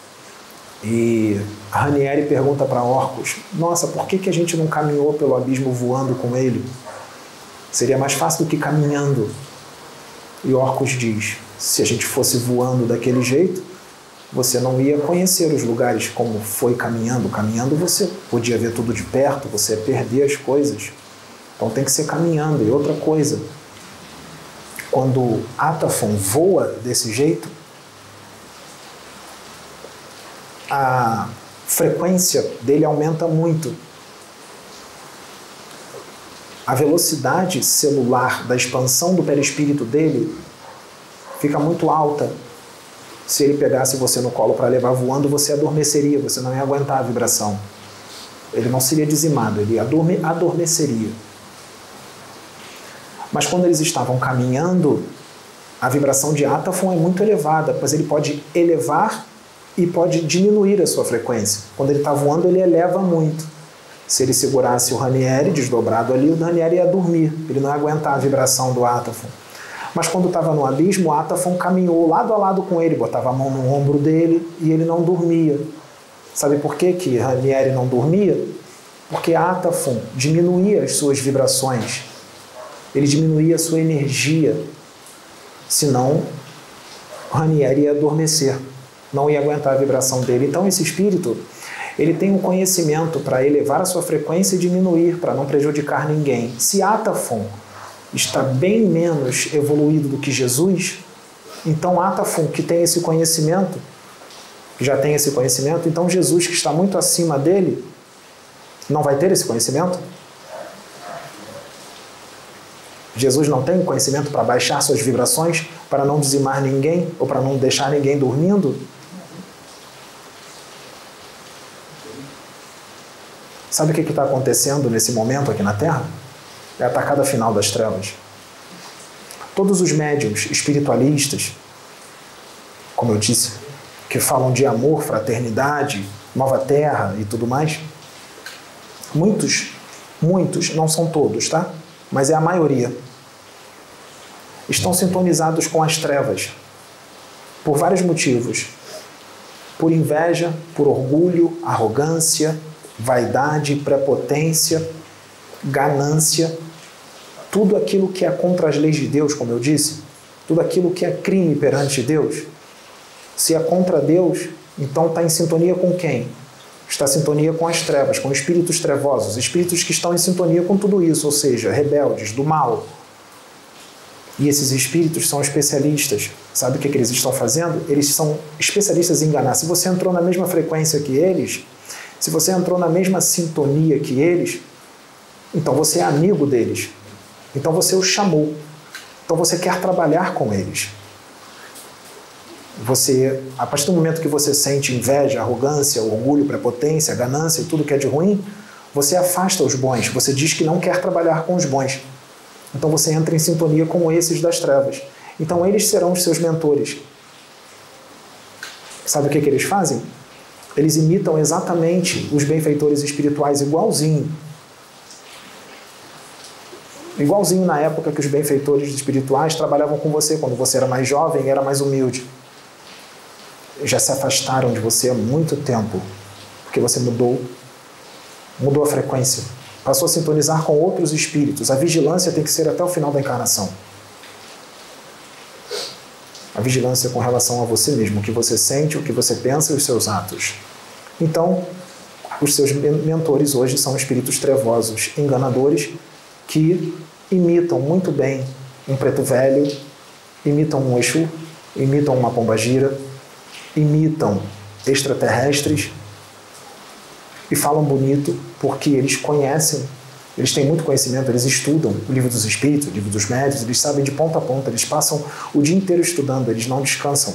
E Ranieri pergunta para Orcus, nossa, por que, que a gente não caminhou pelo abismo voando com ele? Seria mais fácil do que caminhando. E Orcus diz, se a gente fosse voando daquele jeito, você não ia conhecer os lugares como foi caminhando. Caminhando você podia ver tudo de perto, você ia perder as coisas. Então tem que ser caminhando. E outra coisa, quando Atafon voa desse jeito, a frequência dele aumenta muito. A velocidade celular da expansão do perispírito dele fica muito alta. Se ele pegasse você no colo para levar voando, você adormeceria, você não ia aguentar a vibração. Ele não seria dizimado, ele adorme, adormeceria. Mas quando eles estavam caminhando, a vibração de Átaphon é muito elevada, pois ele pode elevar e pode diminuir a sua frequência. Quando ele está voando, ele eleva muito. Se ele segurasse o Ranieri desdobrado ali, o Ranieri ia dormir, ele não ia aguentar a vibração do Átaphon. Mas quando estava no abismo, o Átaphon caminhou lado a lado com ele, botava a mão no ombro dele e ele não dormia. Sabe por que que Ranieri não dormia? Porque Átaphon diminuía as suas vibrações, ele diminuía a sua energia, senão Ranieri ia adormecer, não ia aguentar a vibração dele. Então esse espírito, ele tem um conhecimento para elevar a sua frequência e diminuir, para não prejudicar ninguém. Se Átaphon está bem menos evoluído do que Jesus, então Átaphon, que tem esse conhecimento, já tem esse conhecimento, então Jesus, que está muito acima dele, não vai ter esse conhecimento? Jesus não tem conhecimento para baixar suas vibrações, para não dizimar ninguém, ou para não deixar ninguém dormindo? Sabe o que está acontecendo nesse momento aqui na Terra? É a atacada final das trevas. Todos os médiuns espiritualistas, como eu disse, que falam de amor, fraternidade, nova terra e tudo mais, muitos, muitos, não são todos, tá? Mas é a maioria, estão sintonizados com as trevas, por vários motivos. Por inveja, por orgulho, arrogância, vaidade, prepotência, ganância, tudo aquilo que é contra as leis de Deus, como eu disse, tudo aquilo que é crime perante Deus. Se é contra Deus, então está em sintonia com quem? Está em sintonia com as trevas, com espíritos trevosos, espíritos que estão em sintonia com tudo isso, ou seja, rebeldes, do mal. E esses espíritos são especialistas. Sabe o que, que eles estão fazendo? Eles são especialistas em enganar. Se você entrou na mesma frequência que eles, se você entrou na mesma sintonia que eles, então você é amigo deles. Então você os chamou. Então você quer trabalhar com eles. Você, a partir do momento que você sente inveja, arrogância, orgulho, prepotência, ganância e tudo que é de ruim, você afasta os bons. Você diz que não quer trabalhar com os bons. Então você entra em sintonia com esses das trevas. Então eles serão os seus mentores. Sabe o que, que eles fazem? Eles imitam exatamente os benfeitores espirituais, igualzinho. Igualzinho na época que os benfeitores espirituais trabalhavam com você, quando você era mais jovem e era mais humilde. Já se afastaram de você há muito tempo, porque você mudou, mudou a frequência. Passou a sintonizar com outros espíritos. A vigilância tem que ser até o final da encarnação. A vigilância com relação a você mesmo, o que você sente, o que você pensa e os seus atos. Então, os seus mentores hoje são espíritos trevosos, enganadores, que imitam muito bem um preto velho, imitam um Exu, imitam uma pombagira, imitam extraterrestres, e falam bonito porque eles conhecem, eles têm muito conhecimento, eles estudam o livro dos espíritos, o livro dos médiuns, eles sabem de ponta a ponta, eles passam o dia inteiro estudando, eles não descansam.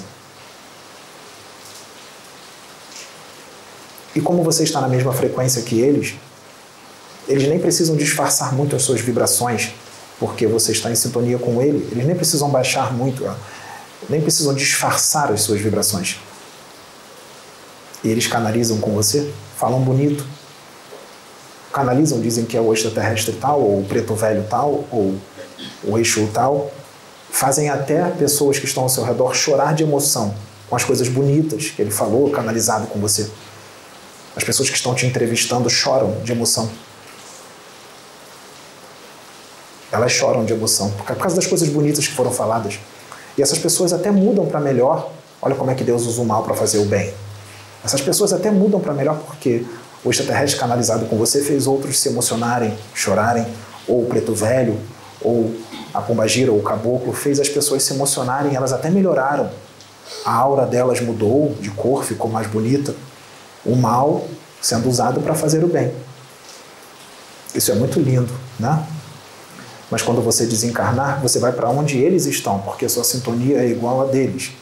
E como você está na mesma frequência que eles, eles nem precisam disfarçar muito as suas vibrações, porque você está em sintonia com ele, eles nem precisam baixar muito, nem precisam disfarçar as suas vibrações. E eles canalizam com você, falam bonito, canalizam, dizem que é o extraterrestre tal, ou o preto velho tal, ou o Exu tal, fazem até pessoas que estão ao seu redor chorar de emoção com as coisas bonitas que ele falou, canalizado com você. As pessoas que estão te entrevistando choram de emoção. Elas choram de emoção, por causa das coisas bonitas que foram faladas. E essas pessoas até mudam para melhor. Olha como é que Deus usa o mal para fazer o bem. Essas pessoas até mudam para melhor porque o extraterrestre canalizado com você fez outros se emocionarem, chorarem, ou o preto velho, ou a pombagira, ou o caboclo, fez as pessoas se emocionarem, elas até melhoraram. A aura delas mudou de cor, ficou mais bonita. O mal sendo usado para fazer o bem. Isso é muito lindo, né? Mas quando você desencarnar, você vai para onde eles estão, porque a sua sintonia é igual a deles.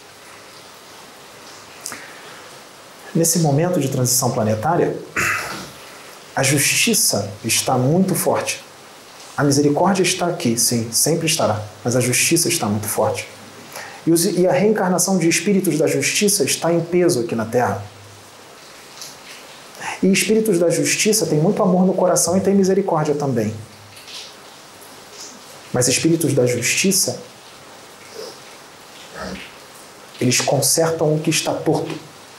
Nesse momento de transição planetária, a justiça está muito forte. A misericórdia está aqui, sim, sempre estará, mas a justiça está muito forte. E, os, e a reencarnação de espíritos da justiça está em peso aqui na Terra. E espíritos da justiça têm muito amor no coração e têm misericórdia também. Mas espíritos da justiça, eles consertam o que está torto.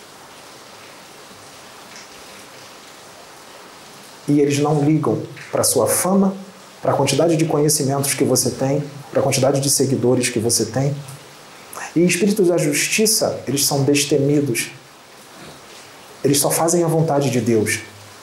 E eles não ligam para a sua fama, para a quantidade de conhecimentos que você tem, para a quantidade de seguidores que você tem. E espíritos da justiça, eles são destemidos. Eles só fazem a vontade de Deus.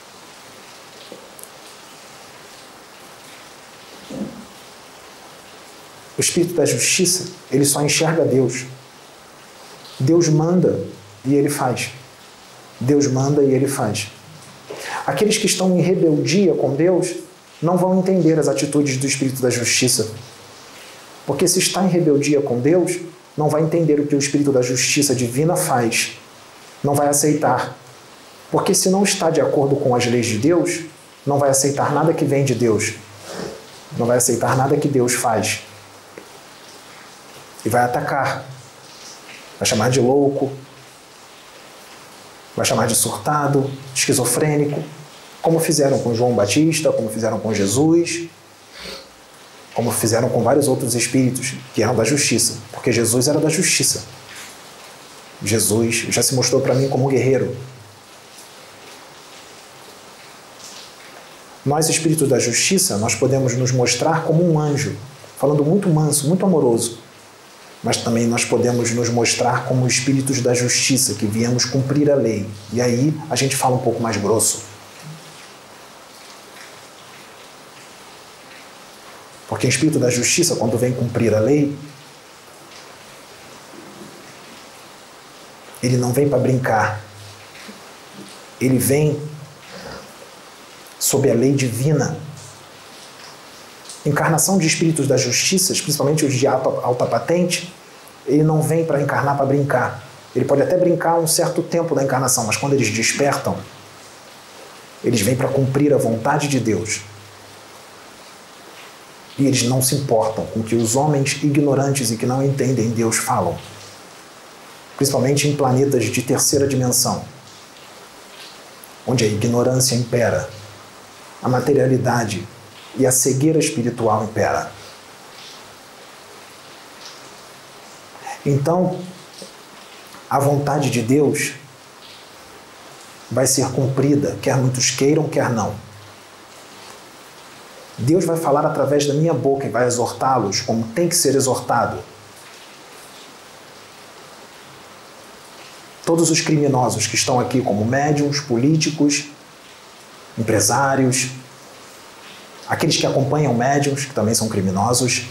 O espírito da justiça, ele só enxerga Deus. Deus manda e ele faz. Deus manda e ele faz. Aqueles que estão em rebeldia com Deus não vão entender as atitudes do espírito da justiça. Porque se está em rebeldia com Deus, não vai entender o que o espírito da justiça divina faz. Não vai aceitar. Porque se não está de acordo com as leis de Deus, não vai aceitar nada que vem de Deus. Não vai aceitar nada que Deus faz. E vai atacar. Vai chamar de louco. Vai chamar de surtado, de esquizofrênico. Como fizeram com João Batista, como fizeram com Jesus, como fizeram com vários outros espíritos que eram da justiça. Porque Jesus era da justiça. Jesus já se mostrou para mim como um guerreiro. Nós, espíritos da justiça, nós podemos nos mostrar como um anjo, falando muito manso, muito amoroso. Mas também nós podemos nos mostrar como espíritos da justiça, que viemos cumprir a lei. E aí a gente fala um pouco mais grosso. Porque o espírito da justiça, quando vem cumprir a lei, ele não vem para brincar. Ele vem sob a lei divina. Encarnação de espíritos da justiça, principalmente os de alta, alta patente, ele não vem para encarnar para brincar. Ele pode até brincar um certo tempo da encarnação, mas quando eles despertam, eles vêm para cumprir a vontade de Deus. E eles não se importam com o que os homens ignorantes e que não entendem Deus falam. Principalmente em planetas de terceira dimensão, onde a ignorância impera, a materialidade e a cegueira espiritual impera. Então, a vontade de Deus vai ser cumprida, quer muitos queiram, quer não. Deus vai falar através da minha boca e vai exortá-los como tem que ser exortado. Todos os criminosos que estão aqui como médiuns, políticos, empresários, aqueles que acompanham médiuns, que também são criminosos.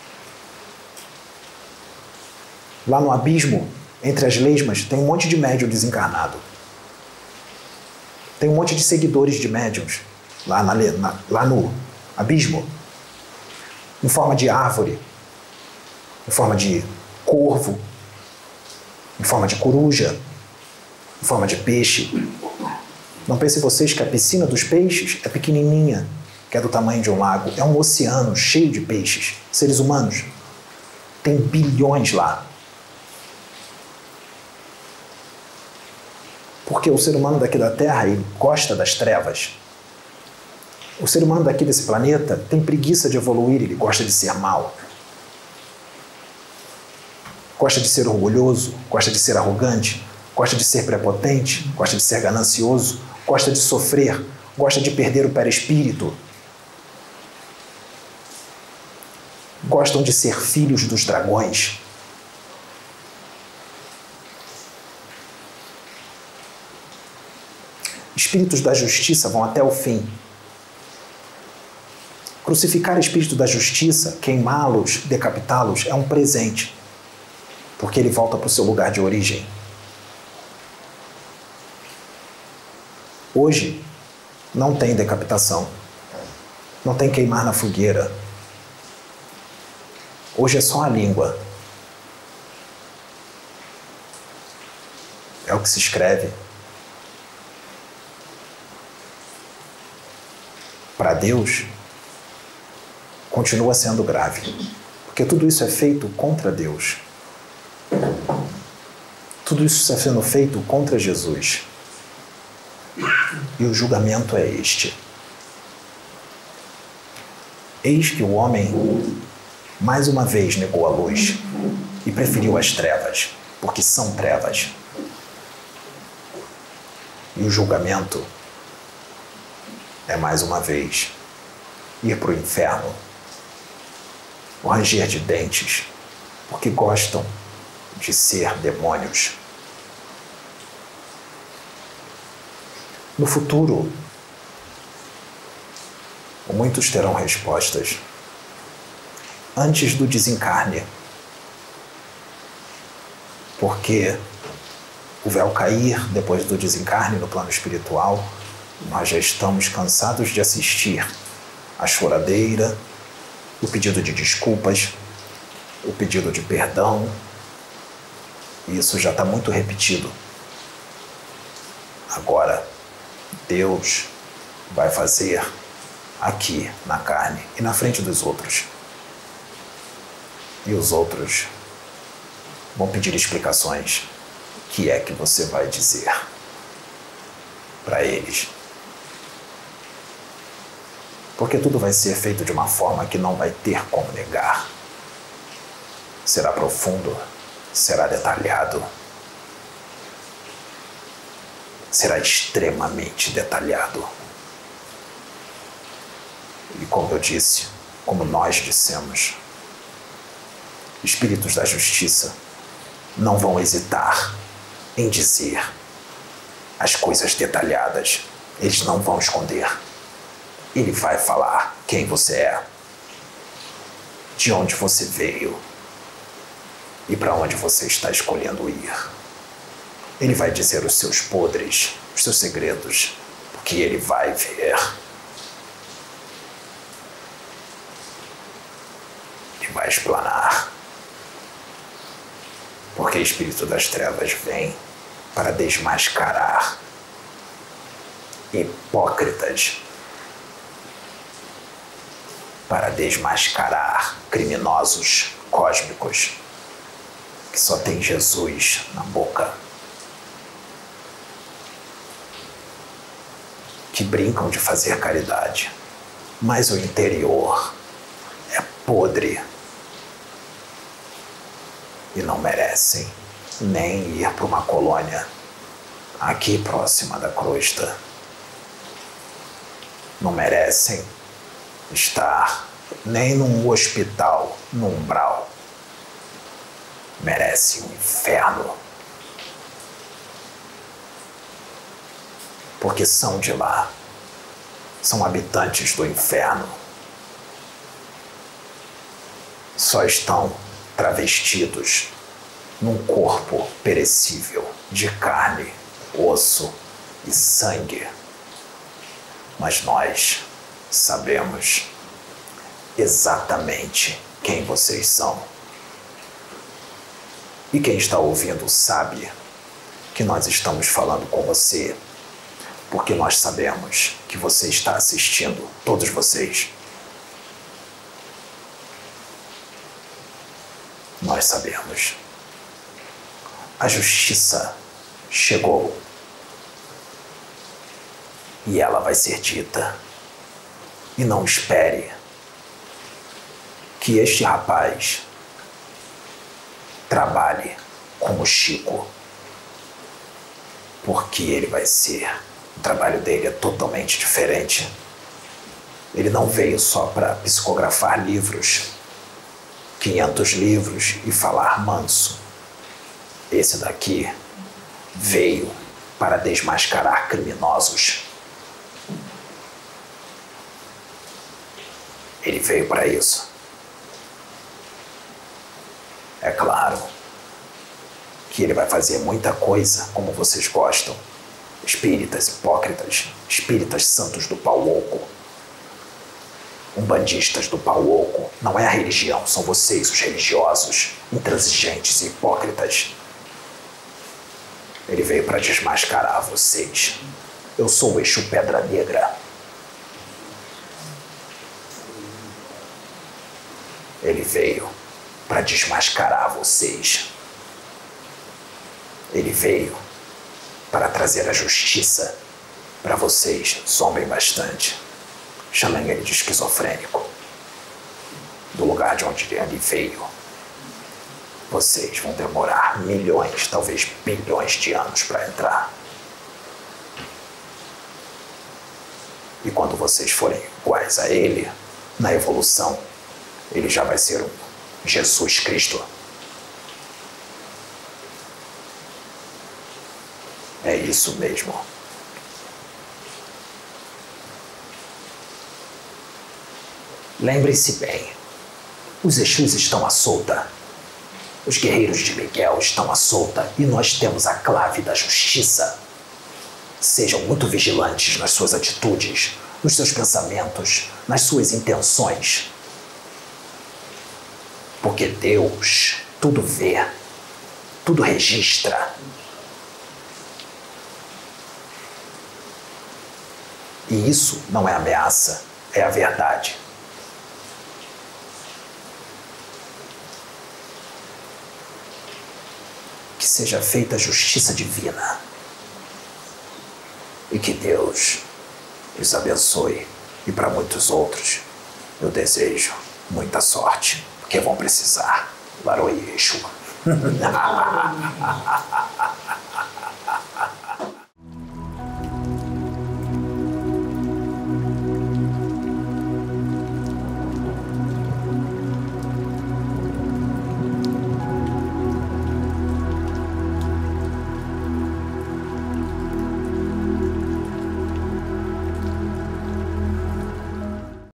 Lá no abismo, entre as lesmas, tem um monte de médium desencarnado. Tem um monte de seguidores de médiuns lá, na, na, lá no abismo, em forma de árvore, em forma de corvo, em forma de coruja, em forma de peixe. Não pensem vocês que a piscina dos peixes é pequenininha, que é do tamanho de um lago. É um oceano cheio de peixes, seres humanos. Tem bilhões lá. Porque o ser humano daqui da Terra ele gosta das trevas. O ser humano daqui desse planeta tem preguiça de evoluir, ele gosta de ser mau. Gosta de ser orgulhoso, gosta de ser arrogante, gosta de ser prepotente, gosta de ser ganancioso, gosta de sofrer, gosta de perder o perispírito. Gostam de ser filhos dos dragões. Espíritos da justiça vão até o fim. Crucificar espírito da justiça, queimá-los, decapitá-los, é um presente, porque ele volta para o seu lugar de origem. Hoje, não tem decapitação, não tem queimar na fogueira. Hoje é só a língua. É o que se escreve. Para Deus, continua sendo grave, porque tudo isso é feito contra Deus. Tudo isso está sendo feito contra Jesus. E o julgamento é este. Eis que o homem, mais uma vez, negou a luz e preferiu as trevas, porque são trevas. E o julgamento é, mais uma vez, ir para o inferno, o ranger de dentes, porque gostam de ser demônios. No futuro, muitos terão respostas antes do desencarne, porque o véu cair depois do desencarne no plano espiritual, nós já estamos cansados de assistir a choradeira, o pedido de desculpas, o pedido de perdão. E isso já está muito repetido. Agora, Deus vai fazer aqui na carne e na frente dos outros. E os outros vão pedir explicações. O que é que você vai dizer para eles? Porque tudo vai ser feito de uma forma que não vai ter como negar. Será profundo, será detalhado, será extremamente detalhado. E como eu disse, como nós dissemos, espíritos da justiça não vão hesitar em dizer as coisas detalhadas. Eles não vão esconder. Ele vai falar quem você é, de onde você veio e para onde você está escolhendo ir. Ele vai dizer os seus podres, os seus segredos, porque ele vai ver. Ele vai explanar. Porque o espírito das trevas vem para desmascarar hipócritas, para desmascarar criminosos cósmicos que só tem Jesus na boca, que brincam de fazer caridade, mas o interior é podre e não merecem nem ir para uma colônia aqui próxima da crosta. Não merecem estar nem num hospital, no umbral. Merece um inferno. Porque são de lá. São habitantes do inferno. Só estão travestidos num corpo perecível de carne, osso e sangue. Mas nós sabemos exatamente quem vocês são. E quem está ouvindo sabe que nós estamos falando com você, porque nós sabemos que você está assistindo, todos vocês. Nós sabemos. A justiça chegou. E ela vai ser dita. E não espere que este rapaz trabalhe como Chico, porque ele vai ser, o trabalho dele é totalmente diferente. Ele não veio só para psicografar livros, quinhentos livros e falar manso. Esse daqui veio para desmascarar criminosos. Ele veio para isso. É claro que ele vai fazer muita coisa como vocês gostam. Espíritas hipócritas, espíritas santos do pau oco, umbandistas do pau oco. Não é a religião, são vocês, os religiosos, intransigentes e hipócritas. Ele veio para desmascarar vocês. Eu sou o Exu Pedra Negra. Ele veio para desmascarar vocês. Ele veio para trazer a justiça para vocês. Zombem bastante. Chamem ele de esquizofrênico. Do lugar de onde ele veio, vocês vão demorar milhões, talvez bilhões de anos para entrar. E quando vocês forem iguais a ele, na evolução, ele já vai ser um Jesus Cristo. É isso mesmo. Lembrem-se bem, os Exus estão à solta. Os guerreiros de Miguel estão à solta e nós temos a clave da justiça. Sejam muito vigilantes nas suas atitudes, nos seus pensamentos, nas suas intenções. Porque Deus tudo vê, tudo registra. E isso não é ameaça, é a verdade. Que seja feita a justiça divina. E que Deus os abençoe. E para muitos outros, eu desejo muita sorte, porque vão precisar. Laroie Exu.